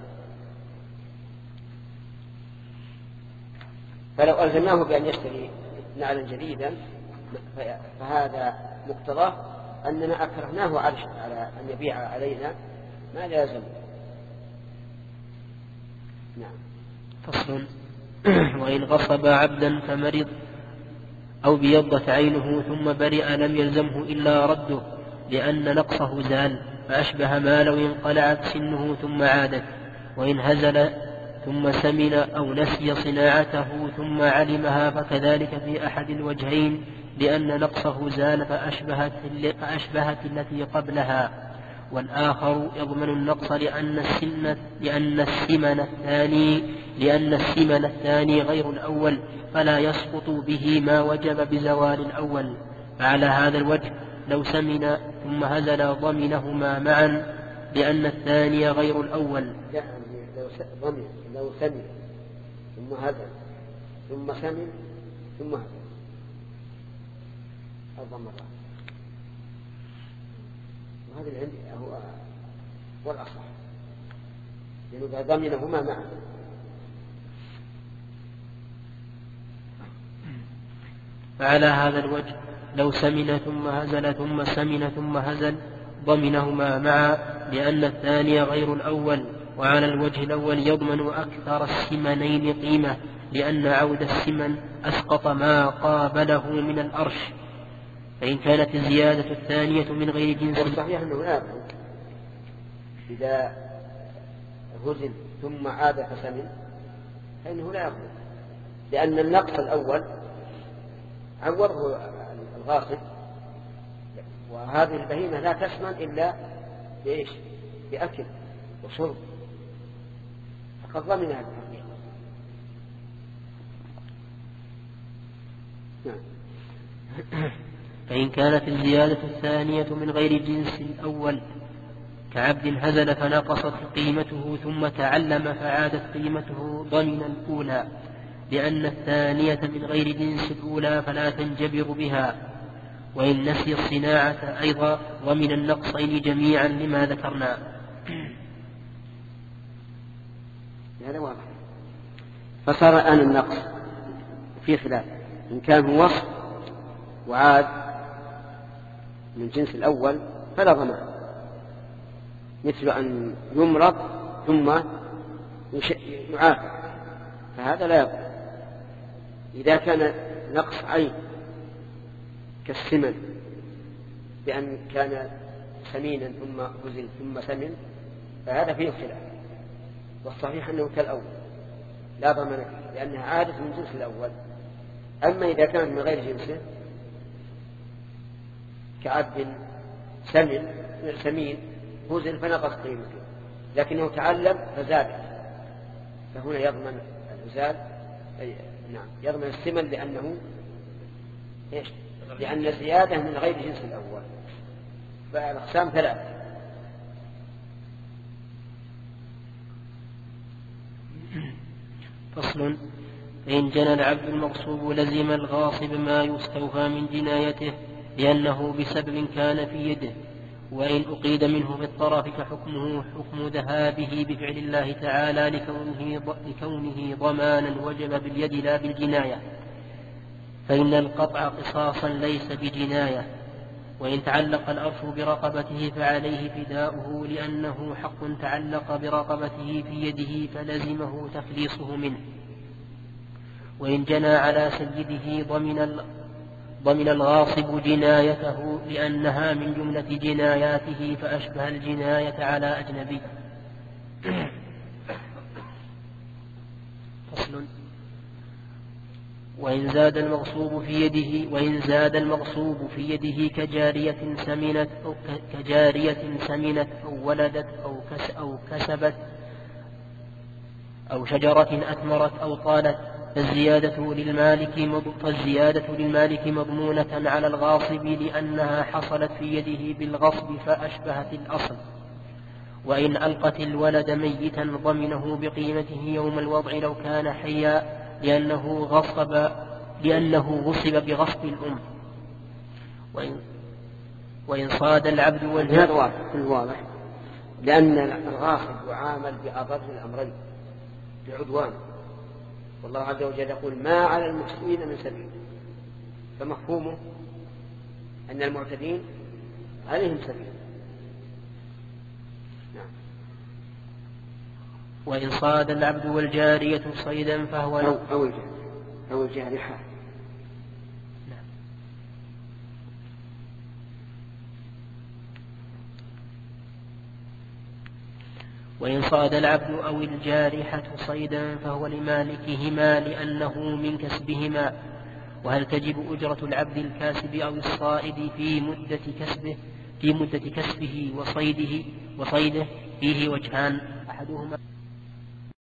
فلو ألزمناه بأن يشتري نعلا جديدا فهذا مقتضاه أننا أكرهناه على أن يبيع علينا ما لازم. نعم. فصل. وإن غصب عبدا فمرض أو بيضت عينه ثم برئ لم يلزمه إلا رده، لأن نقصه زال، فأشبه ما لو انقلعت سنه ثم عادت. وإن هزل ثم سمن أو نسي صناعته ثم علمها فكذلك في أحد الوجهين، لأن نقصه زال فأشبهت, فأشبهت التي قبلها. والآخر يضمن النقص لأن السمن, لأن السمن الثاني لأن السمن الثاني غير الأول، فلا يسقط به ما وجب بزوال الأول. فعلى هذا الوجه لو سمن ثم هزل ضمنهما معا، لأن الثاني غير الأول. لو ضمن لو سمن ثم هزل ثم سمن ثم هزل أربع مرات، وهذا العلم هو هو الأصح، لأنه إذا ضمنهما معا. فعلى هذا الوجه لو سمن ثم هزل ثم سمن ثم هزل ضمنهما معا، لأن الثاني غير الأول. وعلى الوجه الأول يضمن أكثر السمنين قيمة، لأن عود السمن أسقط ما قابله من الأرش. فإن كانت الزيادة الثانية من غير جنس. والصحيح أنه لا يضمن إذا هزل ثم عاد فسمن، فإنه لا يضمن، لأن النقص الأول عوضه الغاصب، وهذه البهيمة لا تسمن إلا بإيش؟ بأكل وشرب، فقد ضمن هذا الحقيقة. فإن كانت الزيادة الثانية من غير جنس الأول كعبد هزل فنقصت قيمته ثم تعلم فعادت قيمته ضمن الأولى، لأن الثانية من غير جنس الأولى فلا تنجبر بها. وإن نسي الصناعة أيضا ضمن النقصين جميعا لما ذكرنا. هذا واضح. فصار الآن النقص في خلاف، إن كان هو وصف وعاد من جنس الأول فلا ضمان، مثل أن يمرض ثم يعافى، فهذا لا يضمن. إذا كان نقص عين كالسمن بأن كان سمينا ثم هزل ثم سمن، فهذا فيه خلاف، والصحيح أنه كالأول لا ضمان فيه، لأنها عادة من جنس الأول. أما إذا كان من غير جنسه كعبد سمن سمين هزل فنقص قيمته، لكنه تعلم فزاد، فهنا يضمن الهزال، نعم يضمن السمن، لأنه إيش؟ لأن الزيادة من غير جنس الأول. فالأقسام ثلاثة. فصل. فإن جنى العبد المغصوب لزم الغاصب ما يستوفى من جنايته لأنه بسبب كان في يده، وإن أقيد منه بالطرف فحكمه حكم ذهابه بفعل الله تعالى لكونه, لكونه ضمانا وجب باليد لا بالجناية، فإن القطع قصاصا ليس بجناية. وإن تعلق الأرش برقبته فعليه فداؤه لأنه حق تعلق برقبته في يده فلزمه تخليصه منه. وإن جنى على سيده ضمن ضمن الغاصب جنايته لأنها من جملة جناياته فأشبه الجناية على أجنبي. فصل. وإن زاد المغصوب في يده وإن زاد المغصوب في يده كجارية سمنت أو كجارية سمنت أو ولدت أو كس أو كسبت أو شجرة أثمرت أو طالت فالزيادة للمالك فالزيادة للمالك مضمونة على الغاصب لأنها حصلت في يده بالغصب فأشبهت الأصل. وإن ألقت الولد ميتا ضمنه بقيمته يوم الوضع لو كان حيا لأنه غصب لأنه غصب بغصب الأم. وإن, وإن صاد العبد والجد هذا واضح كل واضح، لأن الغاصب يعامل بأضر الأمرين بعدوان، والله عز وجل يقول ما على المحسنين من سبيل، فمفهومه أن المعتدين عليهم سبيل. نعم. وإن صاد العبد والجارية صيدا فهو أو, أو, أو الجارحة. نعم. وإن صاد العبد أو الجارحة صيدا فهو لمالكهما لأنه من كسبهما. وهل تجب أجرة العبد الكاسب أو الصائد في مدة كسبه في مدة كسبه وصيده وصيده فيه وجهان، أحدهما